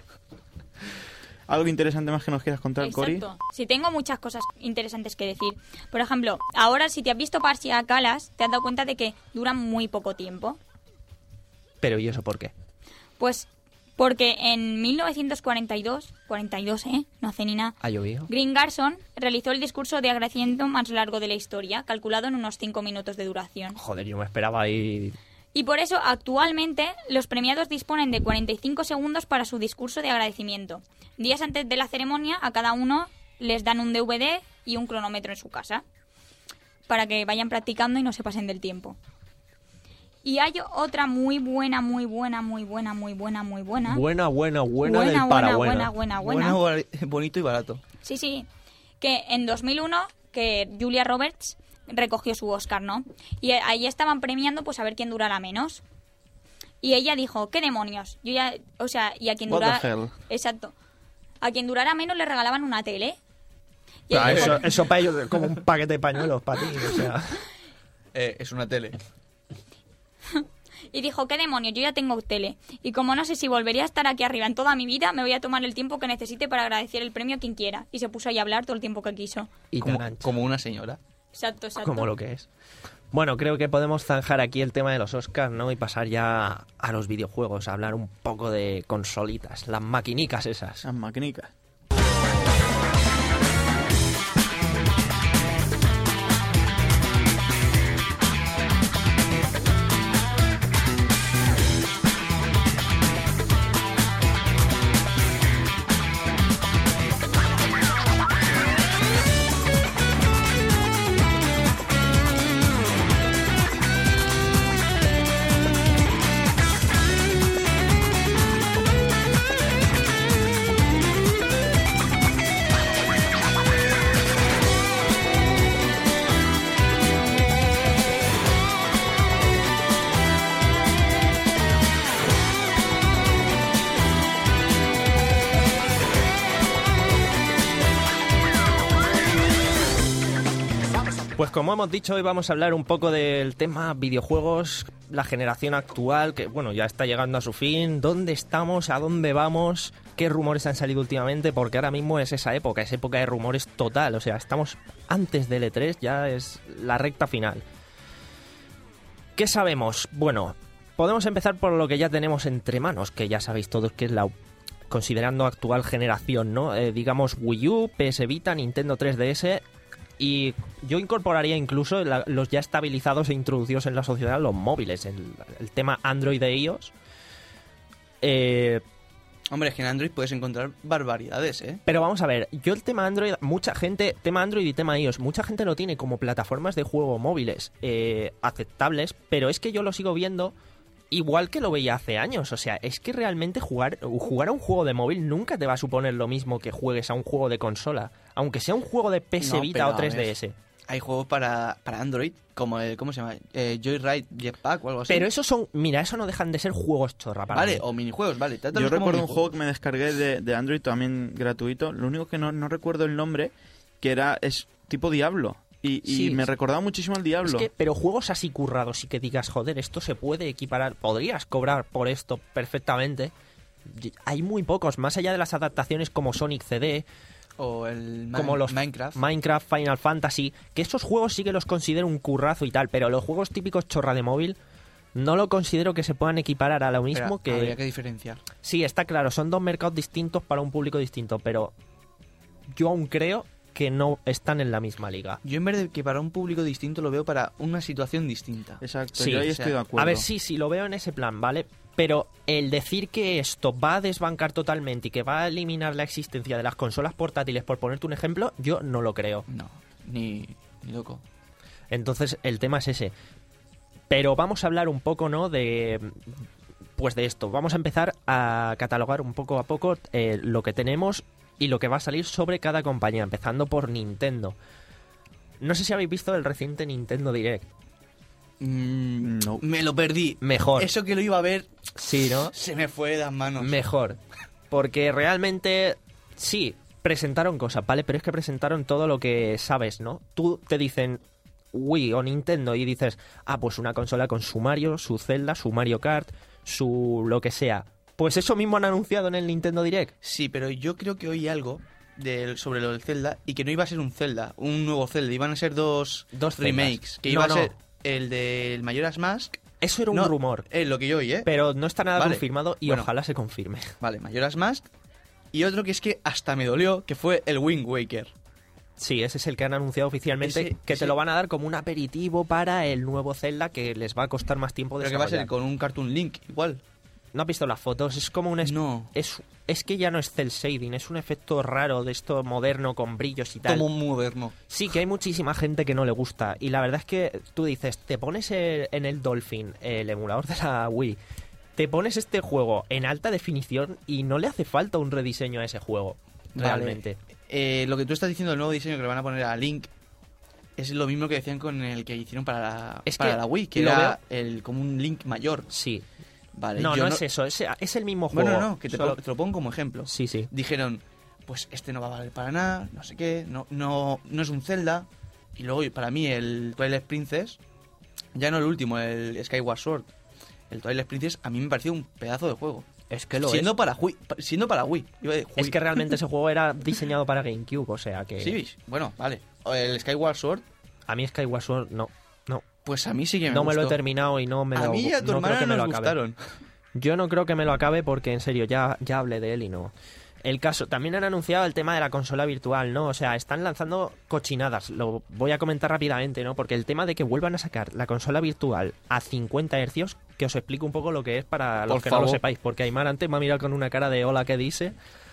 ¿Algo interesante más que nos quieras contar, Cori? Exacto. Sí, tengo muchas cosas interesantes que decir. Por ejemplo, ahora si te has visto Parsia Calas, te has dado cuenta de que duran muy poco tiempo. Pero ¿y eso por qué? Pues porque en mil novecientos cuarenta y dos, cuarenta y dos, ¿eh? No hace ni nada. ¿Ha llovido? Green Garson realizó el discurso de agradecimiento más largo de la historia, calculado en unos cinco minutos de duración. Joder, yo me esperaba ahí... Y por eso, actualmente, los premiados disponen de cuarenta y cinco segundos para su discurso de agradecimiento. Días antes de la ceremonia, a cada uno les dan un D V D y un cronómetro en su casa, para que vayan practicando y no se pasen del tiempo. Y hay otra muy buena, muy buena, muy buena, muy buena, muy buena. Buena, buena, buena, buena, del buena, parabuena. buena, buena, buena. Bueno, bonito y barato. Sí, sí. Que en dos mil uno, que Julia Roberts recogió su Oscar, ¿no? Y ahí estaban premiando, pues, a ver quién durara menos. Y ella dijo, ¿qué demonios? Yo ya, o sea, y a quien What the durara... hell? Exacto. A quien durara menos le regalaban una tele. Y Ah, ella dijo, eso, eso para ellos es como un paquete de pañuelos para ti, o sea... Eh, es una tele. y dijo, ¿qué demonios? Yo ya tengo tele. Y como no sé si volvería a estar aquí arriba en toda mi vida, me voy a tomar el tiempo que necesite para agradecer el premio a quien quiera. Y se puso ahí a hablar todo el tiempo que quiso. Y Como, tan ancha. como una señora. Exacto, exacto. Como lo que es. Bueno, creo que podemos zanjar aquí el tema de los Oscars, ¿no? Y pasar ya a los videojuegos, a hablar un poco de consolitas, las maquinicas esas. Esas maquinicas. Pues como hemos dicho, hoy vamos a hablar un poco del tema videojuegos, la generación actual, que bueno, ya está llegando a su fin. ¿Dónde estamos? ¿A dónde vamos? ¿Qué rumores han salido últimamente? Porque ahora mismo es esa época, es época de rumores total. O sea, estamos antes del E tres, ya es la recta final. ¿Qué sabemos? Bueno, podemos empezar por lo que ya tenemos entre manos, que ya sabéis todos que es la, considerando actual generación, ¿no? Eh, digamos Wii U, P S Vita, Nintendo tres D S, y yo incorporaría incluso la, los ya estabilizados e introducidos en la sociedad, los móviles, el, el tema Android de iOS. Eh, Hombre, es que en Android puedes encontrar barbaridades, ¿eh? pero vamos a ver, yo el tema Android, mucha gente, tema Android y tema iOS, mucha gente lo tiene como plataformas de juego móviles eh, aceptables, pero es que yo lo sigo viendo igual que lo veía hace años. O sea, es que realmente jugar, jugar a un juego de móvil nunca te va a suponer lo mismo que juegues a un juego de consola, aunque sea un juego de P S No, Vita pero, o tres D a ver, S. Hay juegos para, para Android, como el, ¿cómo se llama? Eh, Joyride Jetpack o algo así. Pero esos son, mira, eso no dejan de ser juegos chorra para Vale, mí. o minijuegos, vale. Yo trátalos como recuerdo un minijuegos. juego que me descargué de, de Android también gratuito. Lo único que no, no recuerdo el nombre, que era es tipo Diablo. Y, y Sí, me sí. recordaba muchísimo al Diablo. Es que, pero juegos así currados y que digas, joder, esto se puede equiparar, podrías cobrar por esto perfectamente. Y hay muy pocos, más allá de las adaptaciones como Sonic C D, O el Ma- como los Minecraft. Minecraft, Final Fantasy, que esos juegos sí que los considero un currazo y tal, pero los juegos típicos chorra de móvil no lo considero que se puedan equiparar a lo mismo Pero que... habría que diferenciar. Sí, está claro, son dos mercados distintos para un público distinto, pero yo aún creo que no están en la misma liga. Yo en vez de que para un público distinto lo veo para una situación distinta. Exacto, Sí, yo ahí o estoy sea, de acuerdo. A ver, sí, sí, lo veo en ese plan, ¿vale? Pero el decir que esto va a desbancar totalmente y que va a eliminar la existencia de las consolas portátiles, por ponerte un ejemplo, yo no lo creo. No, ni, ni loco. Entonces, el tema es ese. Pero vamos a hablar un poco, ¿no? De... Pues de esto. Vamos a empezar a catalogar un poco a poco eh, lo que tenemos y lo que va a salir sobre cada compañía, empezando por Nintendo. No sé si habéis visto el reciente Nintendo Direct. Mm, No. Me lo perdí. Mejor. Eso que lo iba a ver Sí, ¿no? se me fue de las manos. Mejor. Porque realmente, sí, presentaron cosas, ¿vale? Pero es que presentaron todo lo que sabes, ¿no? Tú te dicen Wii o Nintendo y dices, ah, pues una consola con su Mario, su Zelda, su Mario Kart, su lo que sea. Pues eso mismo han anunciado en el Nintendo Direct. Sí, pero yo creo que oí algo del- sobre lo del Zelda y que no iba a ser un Zelda, un nuevo Zelda, iban a ser dos, Dos remakes. Zeldas. Que No, iba no. a ser el del Majora's Mask. Eso era un No, rumor, Es lo que yo oí, ¿eh? pero no está nada Vale. confirmado y Bueno. ojalá se confirme. Vale, Majora's Mask. Y otro que es que hasta me dolió, que fue el Wind Waker. Sí, ese es el que han anunciado oficialmente, Ese- que ese- te lo van a dar como un aperitivo para el nuevo Zelda que les va a costar más tiempo Pero que va a desarrollar. ser con un Cartoon Link, igual. ¿No has visto las fotos? Es como un... es- No. Es, es que ya no es cel shading, es un efecto raro de esto moderno con brillos y tal. Como un moderno. Sí, que hay muchísima gente que no le gusta. Y la verdad es que tú dices, te pones el- en el Dolphin, el emulador de la Wii, te pones este juego en alta definición y no le hace falta un rediseño a ese juego. Realmente. Vale. Eh, lo que tú estás diciendo, el nuevo diseño que le van a poner a Link, es lo mismo que decían con el que hicieron para la, Es para que la Wii, que lo era el, como un Link mayor. Sí. Vale, No, yo no, es eso, es, es el mismo juego. Bueno, no, que te, solo- lo- te lo pongo como ejemplo. Sí, sí. Dijeron, pues este no va a valer para nada, no sé qué, no, no, no es un Zelda. Y luego, para mí, el Twilight Princess, ya no el último, el Skyward Sword, el Twilight Princess, a mí me pareció un pedazo de juego. Es que lo siendo es. para Wii, pa- siendo para Wii. Iba a decir Es Wii. que realmente ese juego era diseñado para GameCube, o sea que... Sí, bueno, vale. El Skyward Sword, A mí Skyward Sword no, no. pues a mí sí que me no me lo he gustó. terminado y no me lo A mí y a tu no creo hermana que me nos lo acabe. gustaron. Yo no creo que me lo acabe porque, en serio, ya, ya hablé de él y no. El caso, también han anunciado el tema de la consola virtual, ¿no? O sea, están lanzando cochinadas. Lo voy a comentar rápidamente, ¿no? Porque el tema de que vuelvan a sacar la consola virtual a cincuenta hercios, que os explico un poco lo que es para los Por que no lo favor. sepáis, porque Aymar antes me ha mirado con una cara de hola, ¿qué dice?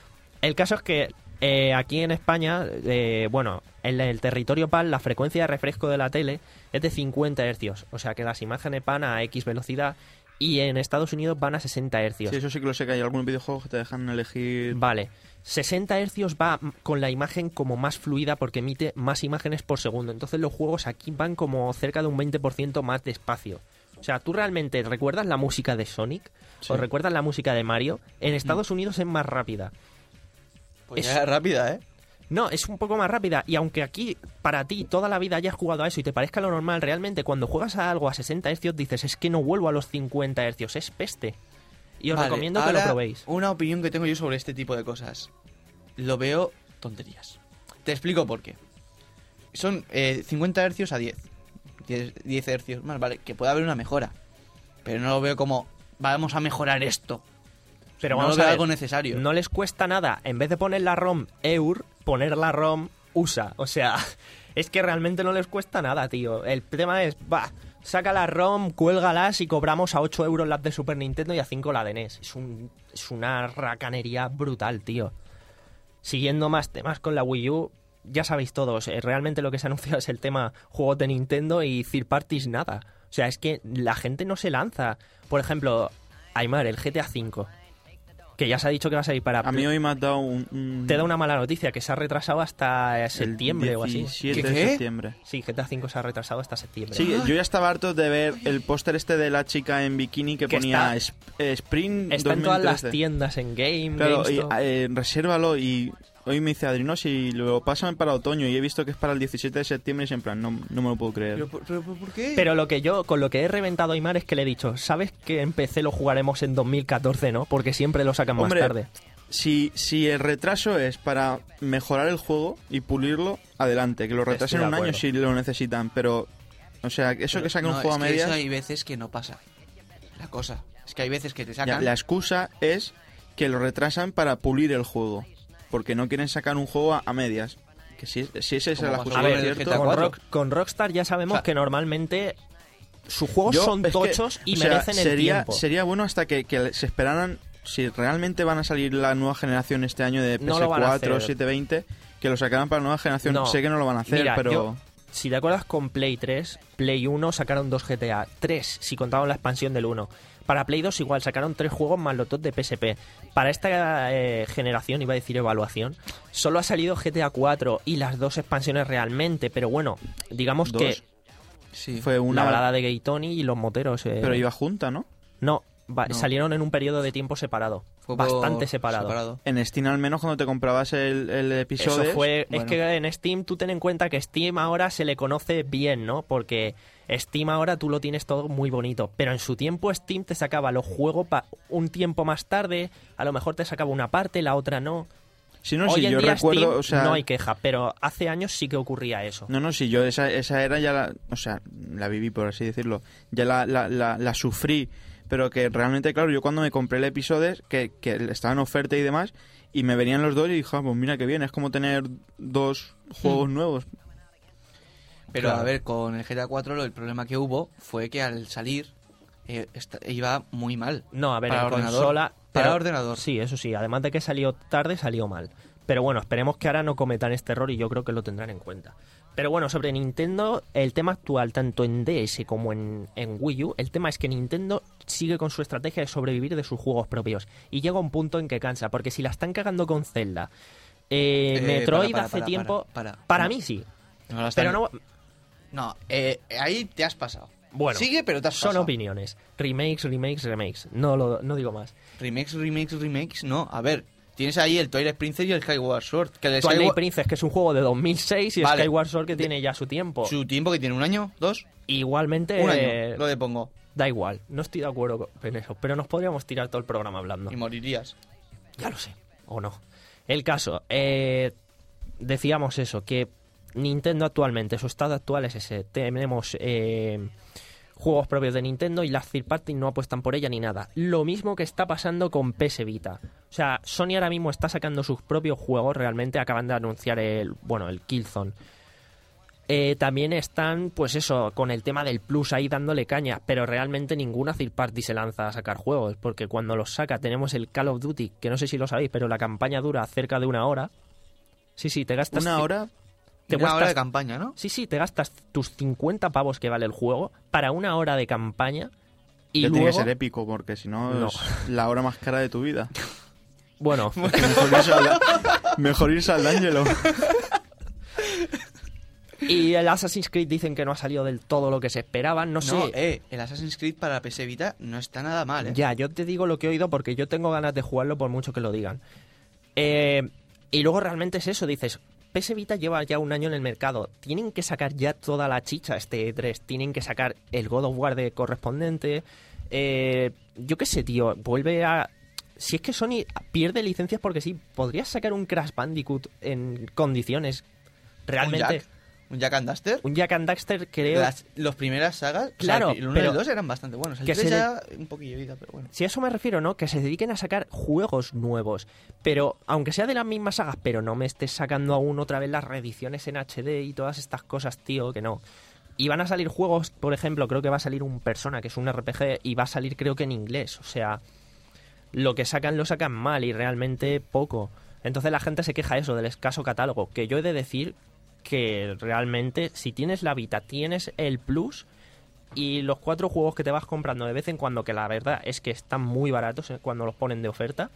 El caso es que eh, aquí en España, eh, bueno, en el territorio P A L, la frecuencia de refresco de la tele es de cincuenta hercios. O sea que las imágenes van a X velocidad y en Estados Unidos van a sesenta hercios. Sí, eso sí que lo sé, que hay algunos videojuegos que te dejan elegir... Vale, sesenta hercios va con la imagen como más fluida porque emite más imágenes por segundo. Entonces los juegos aquí van como cerca de un veinte por ciento más despacio. O sea, ¿tú realmente recuerdas la música de Sonic? Sí. ¿O recuerdas la música de Mario? En Estados Unidos es más rápida. Pues Es- ya era rápida, ¿eh? No, es un poco más rápida. Y aunque aquí, para ti, toda la vida hayas jugado a eso y te parezca lo normal, realmente cuando juegas a algo a sesenta hercios dices, es que no vuelvo a los cincuenta hercios, es peste. Y os Vale, recomiendo que ahora, lo probéis. Una opinión que tengo yo sobre este tipo de cosas. Lo veo tonterías. Te explico por qué. Son eh, cincuenta hercios a diez. diez. diez hercios más, vale. Que puede haber una mejora. pero no lo veo como vamos a mejorar esto. Pero no vamos lo a veo ver, algo necesario. no les cuesta nada, en vez de poner la ROM E U R, poner la ROM U S A. O sea, es que realmente no les cuesta nada, tío. El tema es, va, saca la ROM, cuélgalas y cobramos a ocho euros las de Super Nintendo y a cinco la de N E S. Es, un, es una racanería brutal, tío. Siguiendo más temas con la Wii U, ya sabéis todos, eh, realmente lo que se ha anunciado es el tema juegos de Nintendo y third parties nada. O sea, es que la gente no se lanza. Por ejemplo, Aymar, el G T A cinco, que ya se ha dicho que va a salir para... A mí hoy me has dado un... un- Te da una mala noticia, que se ha retrasado hasta septiembre o así. diecisiete ¿Qué, de qué? septiembre. Sí, G T A cinco se ha retrasado hasta septiembre. Sí, yo ya estaba harto de ver el póster este de la chica en bikini que, Que ponía está- Sp- eh, Spring Está en todas las dos mil trece. tiendas, en Game, Claro, y, GameStop. eh, resérvalo y hoy me dice Adri, no, si lo pasan para otoño y he visto que es para el diecisiete de septiembre y es en plan, no, no me lo puedo creer. ¿Pero, por- pero por qué? Pero lo que yo, con lo que he reventado a Aymar es que le he dicho, ¿sabes que en P C lo jugaremos en dos mil catorce, no? Porque siempre lo sacan Hombre, más tarde. Si, si el retraso es para mejorar el juego y pulirlo, adelante, que lo retrasen Estoy de un año acuerdo. si lo necesitan, pero, o sea, eso que saquen No, un juego es a que medias, eso hay veces que no pasa. La cosa. Es que hay veces que te ya, sacan... la excusa es que lo retrasan para pulir el juego, porque no quieren sacar un juego a, a medias. Que si, si esa es Como la pasó excusa, A con es el cierto. G T A Con, cuatro. Rock- con Rockstar ya sabemos O sea, que normalmente sus juegos Yo- son es que, tochos y o sea, merecen el sería, tiempo. Sería bueno hasta que, que se esperaran, si realmente van a salir la nueva generación este año de No P S lo van a cuatro o hacer. setecientos veinte, que lo sacaran para la nueva generación. No. Sé que no lo van a hacer, Mira, pero... yo- Si te acuerdas, con Play tres, Play uno sacaron dos G T A, tres si contaban la expansión del uno. Para Play dos igual sacaron tres juegos más los dos de P S P. Para esta eh, generación, iba a decir evaluación, solo ha salido G T A cuatro y las dos expansiones realmente, pero bueno, digamos Dos. que Sí. Fue una... la balada de Gay Tony y los moteros... eh, Pero iba junta, ¿no? No, va- No. salieron en un periodo de tiempo separado, Fue por bastante separado. En Steam al menos cuando te comprabas el, el episodio... Eso fue, bueno. es que en Steam tú ten en cuenta que Steam ahora se le conoce bien, ¿no? Porque Steam ahora tú lo tienes todo muy bonito, pero en su tiempo Steam te sacaba los juegos pa- un tiempo más tarde, a lo mejor te sacaba una parte, la otra no. Si no, Hoy si en yo día recuerdo, Steam o sea... no hay queja, pero hace años sí que ocurría eso. No, no, si yo esa, esa era ya la... O sea, la viví, por así decirlo. Ya la, la, la, la sufrí. Pero que realmente, claro, yo cuando me compré el episodio, que, que estaba en oferta y demás, y me venían los dos y dije, ah, pues mira qué bien, es como tener dos juegos nuevos. Pero Claro. a ver, con el G T A cuatro lo- el problema que hubo fue que al salir eh, esta- iba muy mal. No, a ver, Para en ordenador. consola... Para pero- ordenador. Sí, eso sí, además de que salió tarde, salió mal. Pero bueno, esperemos que ahora no cometan este error y yo creo que lo tendrán en cuenta. Pero bueno, sobre Nintendo, el tema actual, tanto en D S como en, en Wii U, el tema es que Nintendo sigue con su estrategia de sobrevivir de sus juegos propios. Y llega un punto en que cansa, porque si la están cagando con Zelda, eh, Eh, Metroid para, para, hace para, tiempo... para, para. Para No. mí sí, No la están- pero no... No, eh, ahí te has pasado. Bueno, Sigue, pero te has son pasado. opiniones. Remakes, remakes, remakes. No, lo, no digo más. Remakes, remakes, remakes, no. A ver, tienes ahí el Twilight Princess y el Skyward Sword. Que el Twilight Skyward... Princess, que es un juego de dos mil seis, y Vale. Skyward Sword, que tiene ya su tiempo. Su tiempo que tiene un año, dos, Igualmente, un eh, año, lo de pongo. da igual. No estoy de acuerdo con eso, pero nos podríamos tirar todo el programa hablando. Y morirías. Ya lo sé, o no. El caso, eh, decíamos eso, que Nintendo actualmente, su estado actual es ese. Tenemos eh, juegos propios de Nintendo y las third party no apuestan por ella ni nada. Lo mismo que está pasando con P S Vita. O sea, Sony ahora mismo está sacando sus propios juegos, realmente acaban de anunciar el, bueno, el Killzone. Eh, también están, pues eso, con el tema del Plus ahí dándole caña, pero realmente ninguna third party se lanza a sacar juegos, porque cuando los saca tenemos el Call of Duty, que no sé si lo sabéis, pero la campaña dura cerca de una hora. Sí, sí, te gastas... Una ci- hora... Te Una hora gastas- de campaña, ¿no? Sí, sí, te gastas tus cincuenta pavos que vale el juego para una hora de campaña y ya luego... tiene que ser épico, porque si no, No. es la hora más cara de tu vida. Bueno, mejor, irse al, mejor irse al D'Angelo. y el Assassin's Creed dicen que no ha salido del todo lo que se esperaban, no, No, sé... eh, el Assassin's Creed para la P S Vita no está nada mal, eh. Ya, yo te digo lo que he oído porque yo tengo ganas de jugarlo por mucho que lo digan. Eh, y luego realmente es eso, dices, P S Vita lleva ya un año en el mercado, tienen que sacar ya toda la chicha este E tres, tienen que sacar el God of War de correspondiente, eh, yo qué sé, tío, vuelve a... Si es que Sony pierde licencias porque sí, podrías sacar un Crash Bandicoot en condiciones realmente... Jack. ¿Un Jak and Daxter? Un Jak and Daxter creo... Las los primeras sagas, Claro, o sea, el uno y pero- el dos eran bastante buenos. El que tres se ya un poquillo vida, pero bueno. Si a eso me refiero, ¿no? Que se dediquen a sacar juegos nuevos. Pero, aunque sea de las mismas sagas, pero no me estés sacando aún otra vez las reediciones en H D y todas estas cosas, tío, que no. Y van a salir juegos, por ejemplo, creo que va a salir un Persona, que es un R P G, y va a salir creo que en inglés. O sea, lo que sacan lo sacan mal y realmente poco. Entonces la gente se queja eso del escaso catálogo, que yo he de decir que realmente si tienes la Vita, tienes el Plus y los cuatro juegos que te vas comprando de vez en cuando, que la verdad es que están muy baratos, ¿eh?, cuando los ponen de oferta,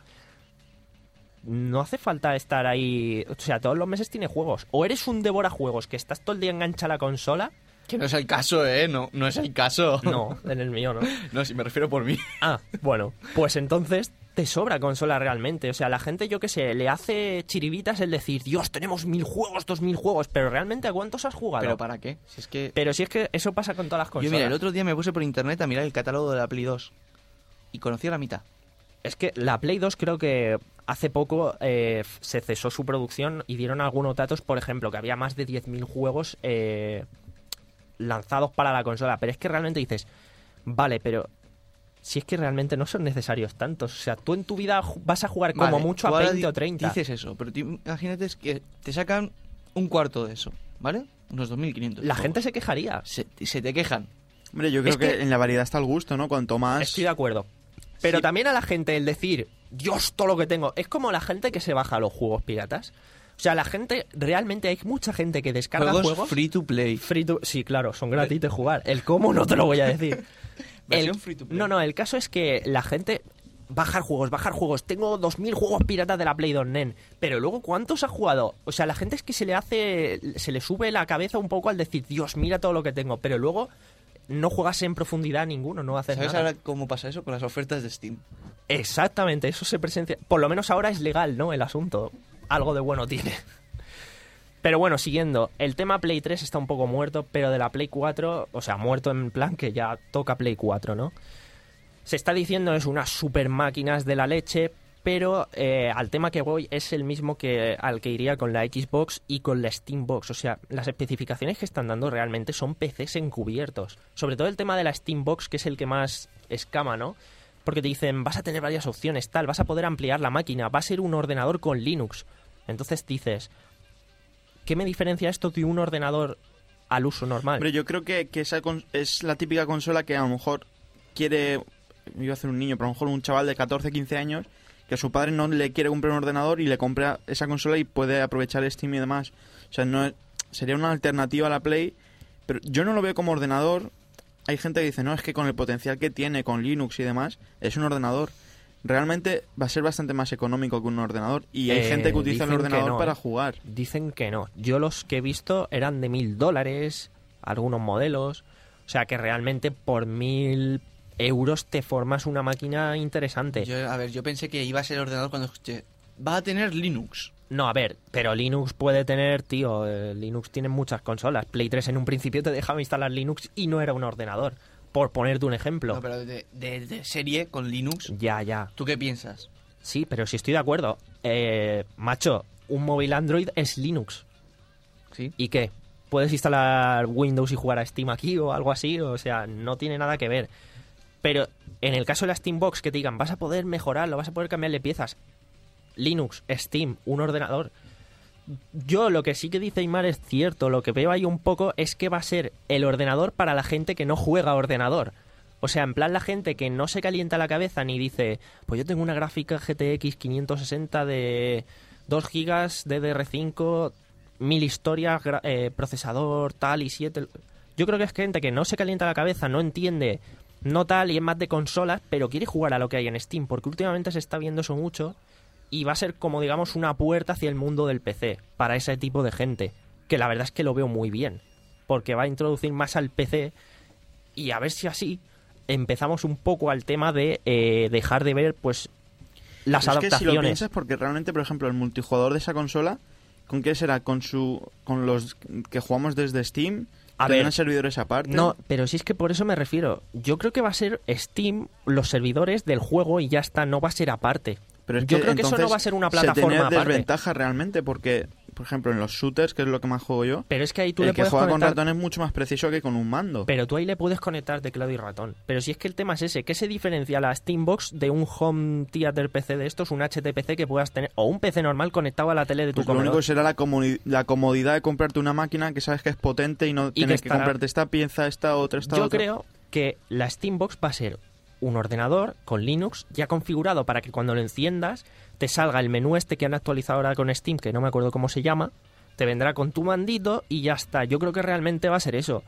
no hace falta estar ahí. O sea, todos los meses tiene juegos. O eres un devora juegos que estás todo el día engancha a la consola. Que no es el caso, ¿eh? No, no es el caso. No, en el mío no. No, si me refiero por mí. Ah, bueno, pues entonces te sobra consola realmente. O sea, la gente, yo qué sé, le hace chiribitas el decir, Dios, tenemos mil juegos, dos mil juegos, pero realmente ¿a cuántos has jugado? ¿Pero para qué? Si es que... Pero si es que eso pasa con todas las Yo, consolas. mira, el otro día me puse por internet a mirar el catálogo de la Play dos y conocí a la mitad. Es que la Play dos creo que hace poco eh, se cesó su producción y dieron algunos datos, por ejemplo, que había más de diez mil juegos eh, lanzados para la consola. Pero es que realmente dices, vale, pero si es que realmente no son necesarios tantos. O sea, tú en tu vida ju- vas a jugar como Vale, mucho tú a ahora veinte di- o treinta. Dices eso, pero tú imagínate es que te sacan un cuarto de eso, ¿vale? Unos dos mil quinientos. La juegos. gente se quejaría. Se, se te quejan. Hombre, yo creo Es que, que- en la variedad está el gusto, ¿no? Cuanto más... Estoy de acuerdo. Pero Sí. también a la gente el decir, Dios, todo lo que tengo. Es como la gente que se baja los juegos piratas. O sea, la gente, realmente hay mucha gente que descarga Juegos, juegos. free to play. Free to- sí, claro, son gratis de jugar. El cómo no te lo voy a decir. Versión El- free to play. No, no, el caso es que la gente... Bajar juegos, bajar juegos. Tengo dos mil juegos piratas de la Play dos N E N. Pero luego, ¿cuántos ha jugado? O sea, la gente es que se le hace... Se le sube la cabeza un poco al decir, Dios, mira todo lo que tengo. Pero luego no juegas en profundidad ninguno, no haces ¿Sabes nada. ahora cómo pasa eso con las ofertas de Steam? Exactamente, eso se presencia. Por lo menos ahora es legal, ¿no? El asunto. Algo de bueno tiene. Pero bueno, siguiendo. El tema Play tres está un poco muerto, pero de la Play cuatro, o sea, muerto en plan que ya toca Play cuatro, ¿no? Se está diciendo es unas super máquinas de la leche, pero eh, al tema que voy es el mismo que al que iría con la Xbox y con la Steambox. O sea, las especificaciones que están dando realmente son P Cs encubiertos. Sobre todo el tema de la Steambox, que es el que más escama, ¿no? Porque te dicen, vas a tener varias opciones, tal, vas a poder ampliar la máquina, va a ser un ordenador con Linux. Entonces dices, ¿qué me diferencia esto de un ordenador al uso normal? Hombre, yo creo que, que esa con- es la típica consola que a lo mejor quiere... Iba a hacer un niño, pero a lo mejor un chaval de catorce, quince años, que su padre no le quiere comprar un ordenador y le compra esa consola y puede aprovechar Steam y demás. O sea, no es- sería una alternativa a la Play, pero yo no lo veo como ordenador. Hay gente que dice, no, es que con el potencial que tiene, con Linux y demás, es un ordenador. Realmente va a ser bastante más económico que un ordenador. Y hay Eh, gente que utiliza el dicen que ordenador no, para ¿eh? jugar. Dicen que no. Yo los que he visto eran de mil dólares, algunos modelos. O sea que realmente por mil euros te formas una máquina interesante. Yo, a ver, yo pensé que iba a ser ordenador cuando escuché, va a tener Linux. No, a ver, pero Linux puede tener, tío, eh, Linux tiene muchas consolas. Play tres en un principio te dejaba instalar Linux y no era un ordenador. Por ponerte un ejemplo. No, pero de, de- de serie con Linux, Ya, ya. ¿tú qué piensas? Sí, pero sí estoy de acuerdo. Eh, macho, un móvil Android es Linux. Sí. ¿Y qué? ¿Puedes instalar Windows y jugar a Steam aquí o algo así? O sea, no tiene nada que ver. Pero en el caso de la Steambox, que te digan, vas a poder mejorarlo, vas a poder cambiarle piezas. Linux, Steam, un ordenador. Yo lo que sí que dice Aymar es cierto. Lo que veo ahí un poco es que va a ser el ordenador para la gente que no juega a ordenador. O sea, en plan la gente que no se calienta la cabeza ni dice, pues yo tengo una gráfica G T X quinientos sesenta de dos gigas, D D R cinco, mil historias, gra- eh, procesador tal y siete. Yo creo que es gente que no se calienta la cabeza, no entiende, no tal, y es más de consolas, pero quiere jugar a lo que hay en Steam, porque últimamente se está viendo eso mucho y va a ser como, digamos, una puerta hacia el mundo del P C para ese tipo de gente, que la verdad es que lo veo muy bien, porque va a introducir más al P C y a ver si así empezamos un poco al tema de eh, dejar de ver, pues, las Pero es que si lo adaptaciones. piensas, porque realmente, por ejemplo, el multijugador de esa consola, ¿con qué será? ¿Con su con los que jugamos desde Steam? A ¿Tendrán ver, servidores aparte? No, pero si es que por eso me refiero. Yo creo que va a ser Steam, los servidores del juego y ya está, no va a ser aparte. Pero es Yo creo que eso entonces no va a ser una se tiene plataforma aparte. desventaja realmente, porque por ejemplo, en los shooters, que es lo que más juego yo, Pero es que ahí tú el le que puedes juega conectar... con ratón es mucho más preciso que con un mando. Pero tú ahí le puedes conectar teclado y ratón. Pero si es que el tema es ese, ¿qué se diferencia la Steambox de un home theater P C de estos, un H T P C que puedas tener, o un P C normal conectado a la tele de tu Pues lo comedor? único será la, comodi- la comodidad de comprarte una máquina que sabes que es potente y no Y tener que que, estará- comprarte esta pieza, esta otra, esta Yo otra. creo que la Steambox va a ser un ordenador con Linux ya configurado para que cuando lo enciendas te salga el menú este que han actualizado ahora con Steam, que no me acuerdo cómo se llama, te vendrá con tu mandito y ya está. Yo creo que realmente va a ser eso.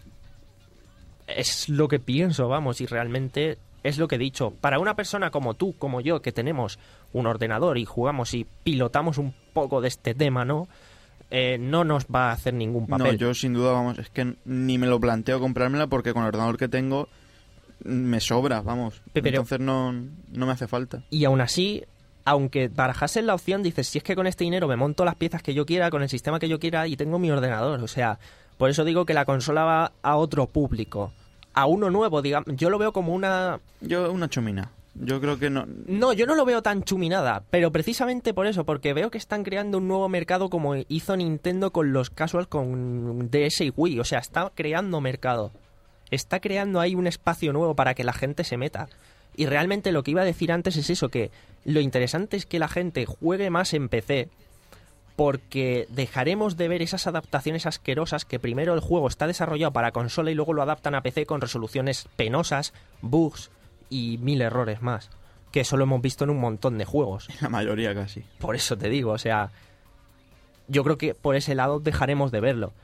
Es lo que pienso, vamos, y realmente es lo que he dicho. Para una persona como tú, como yo, que tenemos un ordenador y jugamos y pilotamos un poco de este tema, ¿no? Eh, no nos va a hacer ningún papel. No, yo sin duda, vamos, es que ni me lo planteo comprármela porque con el ordenador que tengo me sobra, vamos. Pero- Entonces no, no me hace falta. Y aún así, aunque barajases la opción, dices, si es que con este dinero me monto las piezas que yo quiera, con el sistema que yo quiera y tengo mi ordenador. O sea, por eso digo que la consola va a otro público. A uno nuevo, digamos. Yo lo veo como una... Yo una chomina. Yo creo que no... No, yo no lo veo tan chuminada, pero precisamente por eso, porque veo que están creando un nuevo mercado como hizo Nintendo con los casuals con D S y Wii. O sea, está creando mercado. Está creando ahí un espacio nuevo para que la gente se meta. Y realmente lo que iba a decir antes es eso, que lo interesante es que la gente juegue más en P C, porque dejaremos de ver esas adaptaciones asquerosas que primero el juego está desarrollado para consola y luego lo adaptan a P C con resoluciones penosas, bugs y mil errores más. Que eso lo hemos visto en un montón de juegos. La mayoría casi. Por eso te digo, o sea, yo creo que por ese lado dejaremos de verlo.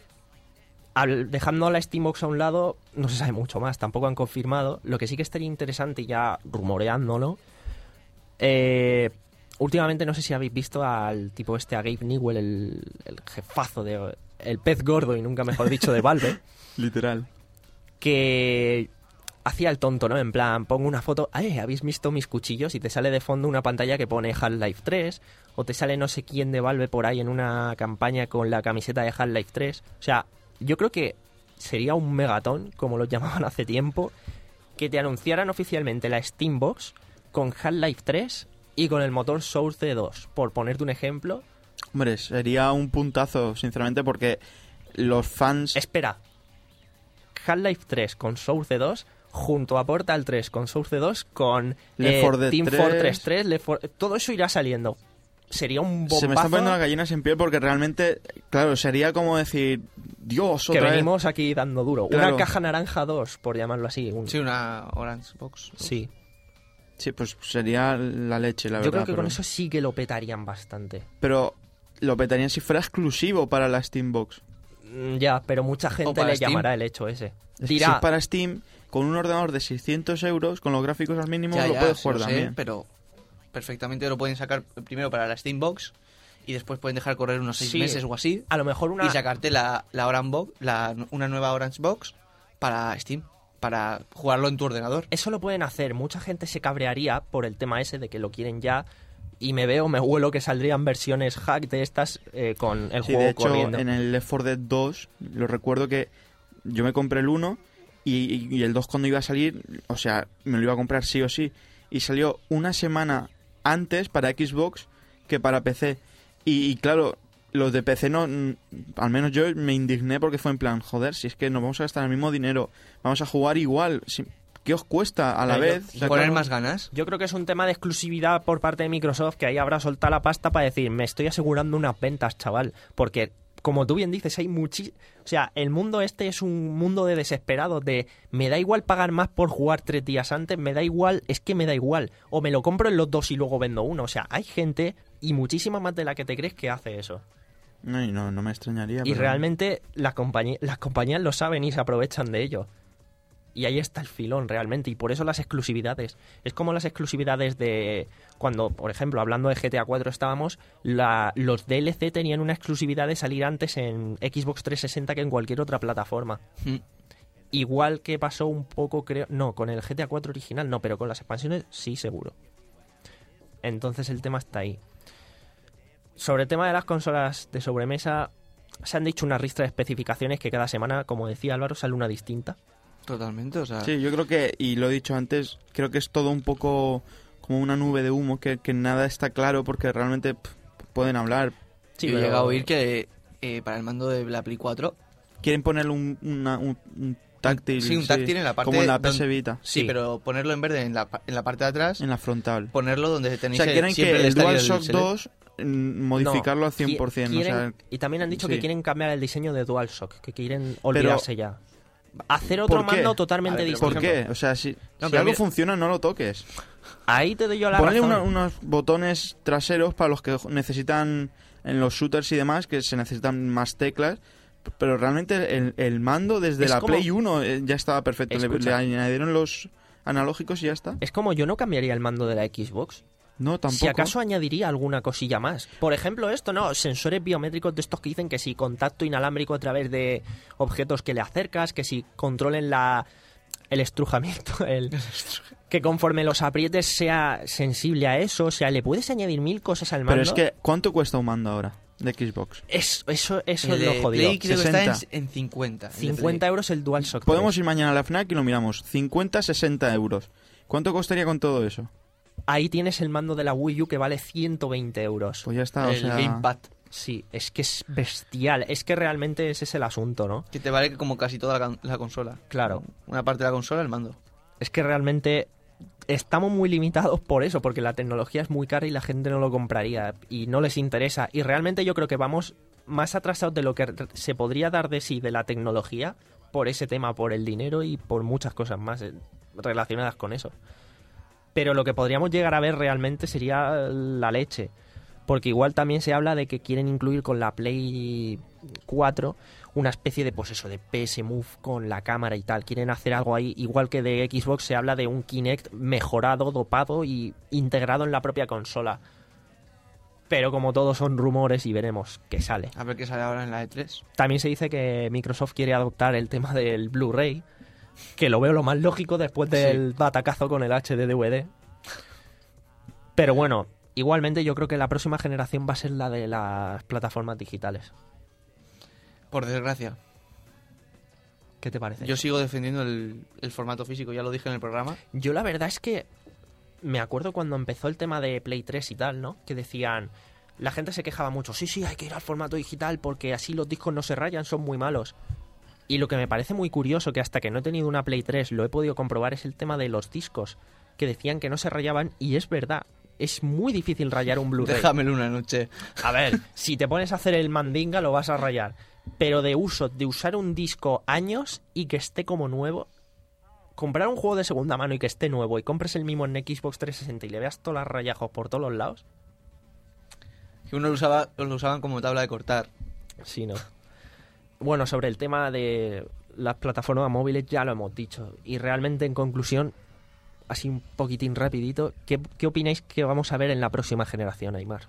Al, dejando la Steambox a un lado, no se sabe mucho más, tampoco han confirmado. Lo que sí que estaría interesante, ya rumoreándolo, eh, últimamente no sé si habéis visto al tipo este, a Gabe Newell, el, el jefazo de el pez gordo y nunca mejor dicho de Valve, Literal. que hacía el tonto, ¿no? En plan, pongo una foto, ¡ay! ¿Habéis visto mis cuchillos? Y te sale de fondo una pantalla que pone Half-Life tres, o te sale no sé quién de Valve por ahí en una campaña con la camiseta de Half-Life tres. O sea, yo creo que sería un megatón, como lo llamaban hace tiempo, que te anunciaran oficialmente la Steambox con Half-Life tres y con el motor Source dos, por ponerte un ejemplo. Hombre, sería un puntazo, sinceramente, porque los fans... Espera, Half-Life tres con Source dos, junto a Portal tres con Source dos, con Left eh, four Dead Team tres. Fortress tres, Left four- todo eso irá saliendo. Sería un bombazo Se me están poniendo las gallinas en piel porque realmente, claro, sería como decir, Dios, que otra vez. venimos aquí dando duro. Claro. Una caja naranja dos, por llamarlo así. un- Sí, una Orange Box. Sí. Sí, pues sería la leche, la Yo verdad. creo que pero... con eso sí que lo petarían bastante. Pero lo petarían si fuera exclusivo para la Steambox. Mm, Ya, pero mucha gente para le Steam. llamará el hecho ese. Es que si Dirá, es para Steam, con un ordenador de seiscientos euros, con los gráficos al mínimo, Ya, lo ya, puedes sí jugar lo sé, también. pero perfectamente lo pueden sacar primero para la Steambox y después pueden dejar correr unos seis Sí. meses o así a lo mejor una... y sacarte la, la Orange Box, la, una nueva Orange Box para Steam, para jugarlo en tu ordenador. Eso lo pueden hacer. Mucha gente se cabrearía por el tema ese de que lo quieren ya. Y me veo, me huelo que saldrían versiones hack de estas eh, con el Sí, juego de hecho, corriendo. en el Left four Dead dos, lo recuerdo que yo me compré el uno y, y el dos cuando iba a salir, o sea, me lo iba a comprar sí o sí. Y salió una semana antes para Xbox que para P C. Y, y claro, los de P C no, mm, al menos yo me indigné porque fue en plan, joder, si es que nos vamos a gastar el mismo dinero, vamos a jugar igual, si- ¿qué os cuesta a la Pero yo- vez? yo sacar Poner un- más ganas. Yo creo que es un tema de exclusividad por parte de Microsoft, que ahí habrá soltado la pasta para decir, me estoy asegurando unas ventas, chaval. Porque, como tú bien dices, hay muchísimo... O sea, el mundo este es un mundo de desesperados, de me da igual pagar más por jugar tres días antes, me da igual, es que me da igual. O me lo compro en los dos y luego vendo uno. O sea, hay gente, y muchísima más de la que te crees, que hace eso. No, y no, no me extrañaría. Y pero- realmente las, compañí- las compañías lo saben y se aprovechan de ello. Y ahí está el filón realmente, y por eso las exclusividades. Es como las exclusividades de cuando, por ejemplo, hablando de G T A cuatro estábamos, la, los D L C tenían una exclusividad de salir antes en Xbox trescientos sesenta que en cualquier otra plataforma. Mm. Igual que pasó un poco, creo... No, con el G T A cuatro original no, pero con las expansiones sí, seguro. Entonces el tema está ahí. Sobre el tema de las consolas de sobremesa, se han dicho una ristra de especificaciones que cada semana, como decía Álvaro, sale una distinta. Totalmente, o sea... Sí, yo creo que, y lo he dicho antes, creo que es todo un poco como una nube de humo, que, que nada está claro porque realmente pff, pueden hablar. Sí, Yo he pero- llegado a oír que eh, para el mando de la Play cuatro... Quieren ponerle un, una- un, un táctil. Sí, un táctil en la parte... Como en la donde- P S Vita. Sí, Sí. pero ponerlo en verde en la, pa- en la parte de atrás, En la frontal. ponerlo donde O tenéis sea, quieren siempre que el estaría DualShock select. dos mm, modificarlo No, al cien por ciento. qui- O sea, quieren- y también han dicho sí. que quieren cambiar el diseño de DualShock, que quieren olvidarse ya. Hacer ¿Por otro qué? mando totalmente A ver, pero distinto. ¿por qué? O sea, si, No, si pero algo mira- funciona, no lo toques. Ahí te doy yo la Ponle razón. una- unos botones traseros para los que necesitan en los shooters y demás, que se necesitan más teclas. Pero realmente el, el mando desde Es la como- Play uno eh, ya estaba perfecto. Le, Escucha. le añadieron los analógicos y ya está. Es como yo no cambiaría el mando de la Xbox. No, tampoco. Si acaso añadiría alguna cosilla más. Por ejemplo, esto, ¿no? Sensores biométricos de estos que dicen que si contacto inalámbrico a través de objetos que le acercas, que si controlen la el estrujamiento, el que conforme los aprietes sea sensible a eso. O sea, le puedes añadir mil cosas al mando. Pero es que, ¿cuánto cuesta un mando ahora de Xbox? Es- eso, eso El es lo de jodido. Play creo que está en, sesenta. en cincuenta. el de cincuenta Play. euros el DualShock. Podemos tres. ir mañana a la FNAC y lo miramos. cincuenta, sesenta euros. ¿Cuánto costaría con todo eso? Ahí tienes el mando de la Wii U que vale ciento veinte euros. Pues ya está, o El sea... Gamepad, Sí, es que es bestial. Es que realmente ese es el asunto, ¿no? que te vale como casi toda la, la consola. Claro. Una parte de la consola, el mando. Es que realmente estamos muy limitados por eso, porque la tecnología es muy cara y la gente no lo compraría y no les interesa. Y realmente yo creo que vamos más atrasados de lo que se podría dar de sí de la tecnología por ese tema, por el dinero y por muchas cosas más eh, relacionadas con eso. Pero lo que podríamos llegar a ver realmente sería la leche. Porque igual también se habla de que quieren incluir con la Play cuatro una especie de, pues eso, de P S Move con la cámara y tal. Quieren hacer algo ahí, igual que de Xbox se habla de un Kinect mejorado, dopado y integrado en la propia consola. Pero como todo son rumores y veremos qué sale. A ver qué sale ahora en la E tres. También se dice que Microsoft quiere adoptar el tema del Blu-ray, que lo veo lo más lógico después del batacazo con el H D D V D. Pero bueno, igualmente yo creo que la próxima generación va a ser la de las plataformas digitales. Por desgracia. ¿Qué te parece? Yo sigo defendiendo el, el formato físico, ya lo dije en el programa. Yo la verdad es que me acuerdo cuando empezó el tema de Play tres y tal, ¿no? Que decían, la gente se quejaba mucho, sí, sí, hay que ir al formato digital porque así los discos no se rayan, son muy malos. Y lo que me parece muy curioso, que hasta que no he tenido una Play tres lo he podido comprobar, es el tema de los discos, que decían que no se rayaban y es verdad. Es muy difícil rayar un Blu-ray. Déjamelo una noche. A ver, si te pones a hacer el mandinga lo vas a rayar. Pero de uso, de usar un disco años y que esté como nuevo, comprar un juego de segunda mano y que esté nuevo y compres el mismo en Xbox trescientos sesenta y le veas todos los rayajos por todos los lados, Que uno lo, usaba, lo usaban como tabla de cortar. sí, no. Bueno, sobre el tema de las plataformas móviles ya lo hemos dicho. Y realmente, en conclusión, así un poquitín rapidito, ¿qué, qué opináis que vamos a ver en la próxima generación, Aymar?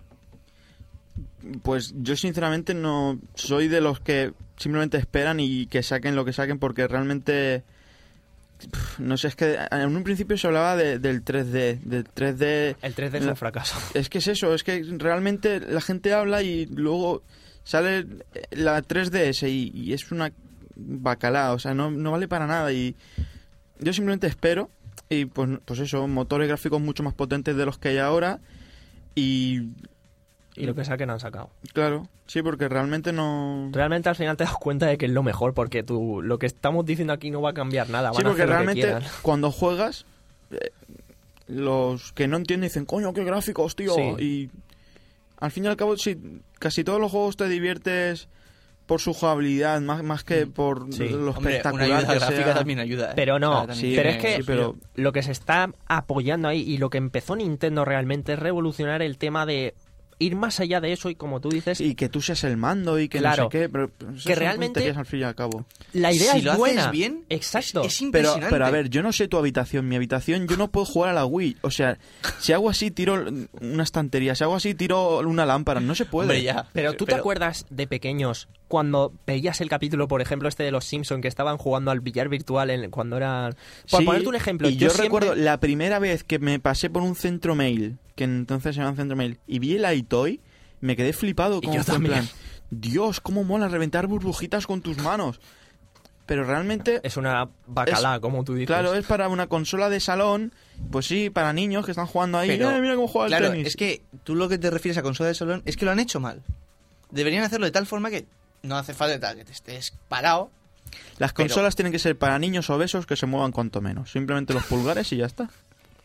Pues yo sinceramente no soy de los que simplemente esperan y que saquen lo que saquen porque realmente pf, no sé, es que en un principio se hablaba de, del tres D, del tres D. El tres D es La- un fracaso. Es que es eso, es que realmente la gente habla y luego sale la tres D S y, y es una bacalao, o sea, no, no vale para nada y yo simplemente espero y pues, pues eso, motores gráficos mucho más potentes de los que hay ahora y Y lo que saquen han sacado. claro, sí, porque realmente no... Realmente al final te das cuenta de que es lo mejor, porque tú, lo que estamos diciendo aquí no va a cambiar nada. Van Sí, a porque hacer lo que realmente quieran. cuando juegas, eh, los que no entienden dicen, coño, qué gráficos, tío. Sí. Y al fin y al cabo, si casi todos los juegos te diviertes por su jugabilidad, más, más que por Sí. lo Hombre, una espectacular ayuda que gráfica sea. también ayuda, ¿eh? Pero no, O sea, también sí, pero tiene- es que sí, pero- lo que se está apoyando ahí y lo que empezó Nintendo realmente es revolucionar el tema de ir más allá de eso y como tú dices, Y que tú seas el mando y que Claro. no sé qué. Pero, pero eso Que son realmente- tonterías al fin y al cabo. la idea si es lo buena. haces bien, Exacto. es, es Pero, impresionante. pero a ver, yo no sé tu habitación. Mi habitación, yo no puedo jugar a la Wii. O sea, si hago así, tiro una estantería. Si hago así, tiro una lámpara. No se puede. Hombre, ya. Pero tú te acuerdas de pequeños cuando veías el capítulo, por ejemplo, este de los Simpson que estaban jugando al billar virtual en, cuando eran... Por Sí, ponerte un ejemplo, y yo, siempre- recuerdo la primera vez que me pasé por un centro mail, que entonces se llama centro mail, y vi el iToy, me quedé flipado. Y Como yo fue en también. plan, Dios, cómo mola reventar burbujitas con tus manos. Pero realmente, Es una bacalá, Es- como tú dices. claro, es para una consola de salón, pues sí, para niños que están jugando ahí. Pero, mira, mira cómo juega claro, el tenis. es que tú lo que te refieres a consola de salón es que lo han hecho mal. deberían hacerlo de tal forma que no hace falta que te estés parado. Las Pero- consolas tienen que ser para niños obesos que se muevan cuanto menos. Simplemente los pulgares y ya está.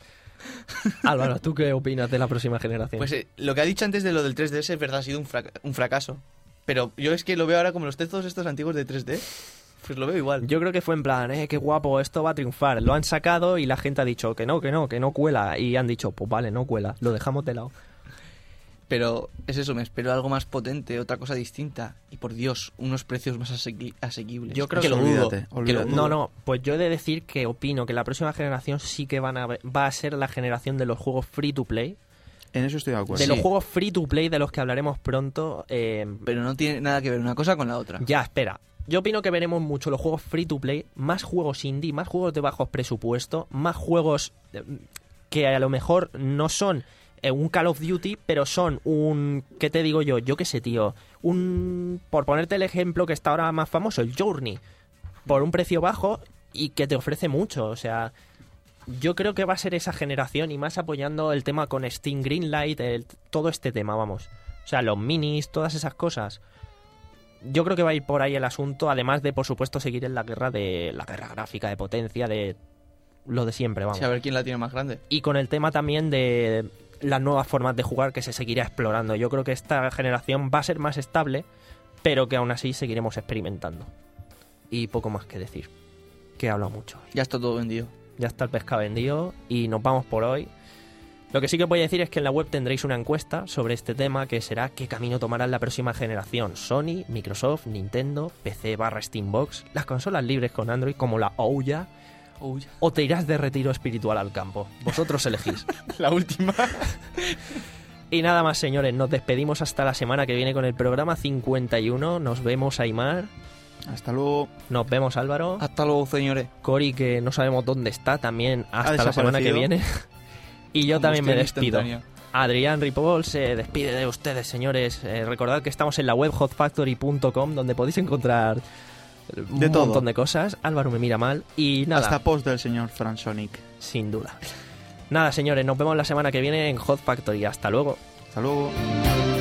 Álvaro, ¿tú qué opinas de la próxima generación? Pues eh, lo que ha dicho antes de lo del tres D S es verdad, ha sido un, frac- un fracaso. Pero yo es que lo veo ahora como los tezos estos antiguos de tres D. Pues lo veo igual. Yo creo que fue en plan, eh, qué guapo, esto va a triunfar. Lo han sacado y la gente ha dicho que no, que no, que no cuela. Y han dicho, pues vale, no cuela, lo dejamos de lado. Pero es eso, me espero algo más potente, otra cosa distinta. Y por Dios, unos precios más asequi- asequibles. Yo creo que que lo dudo. olvídate, que lo olvídate. dudo. No, no, pues yo he de decir que opino que la próxima generación sí que van a, va a ser la generación de los juegos free to play. En eso estoy de acuerdo. De Sí. los juegos free to play de los que hablaremos pronto. eh, Pero no tiene nada que ver una cosa con la otra. Ya, espera. Yo opino que veremos mucho los juegos free to play, más juegos indie, más juegos de bajos presupuesto, más juegos eh, que a lo mejor no son eh, un Call of Duty, pero son un... ¿Qué te digo yo? Yo qué sé, tío. Un... Por ponerte el ejemplo que está ahora más famoso, el Journey. Por un precio bajo y que te ofrece mucho. O sea, yo creo que va a ser esa generación y más apoyando el tema con Steam Greenlight, el, todo este tema, vamos. O sea, los minis, todas esas cosas. Yo creo que va a ir por ahí el asunto, además de, por supuesto, seguir en la guerra de la guerra gráfica, de potencia, de lo de siempre, vamos. Sí, a ver quién la tiene más grande. Y con el tema también de las nuevas formas de jugar que se seguirá explorando. Yo creo que esta generación va a ser más estable, pero que aún así seguiremos experimentando. Y poco más que decir, que he hablado mucho. Ya está todo vendido. Ya está el pescado vendido y nos vamos por hoy. Lo que sí que voy a decir es que en la web tendréis una encuesta sobre este tema que será qué camino tomará la próxima generación. Sony, Microsoft, Nintendo, P C barra Steambox, las consolas libres con Android como la Ouya, o te irás de retiro espiritual al campo. Vosotros elegís. La última. Y nada más, señores, nos despedimos hasta la semana que viene con el programa cincuenta y uno. Nos vemos, Aimar. Hasta luego. Nos vemos, Álvaro. Hasta luego, señores. Cori, que no sabemos dónde está, también hasta la semana que desaparecido. viene. Y yo también me Combustión despido. instantánea. Adrián Ripoll se despide de ustedes, señores. Eh, recordad que estamos en la web hot factory punto com, donde podéis encontrar un De todo. montón de cosas. Álvaro me mira mal. Y nada, Hasta post del señor Fran Sonic. sin duda. Nada, señores, nos vemos la semana que viene en Hot Factory. Hasta luego. Hasta luego.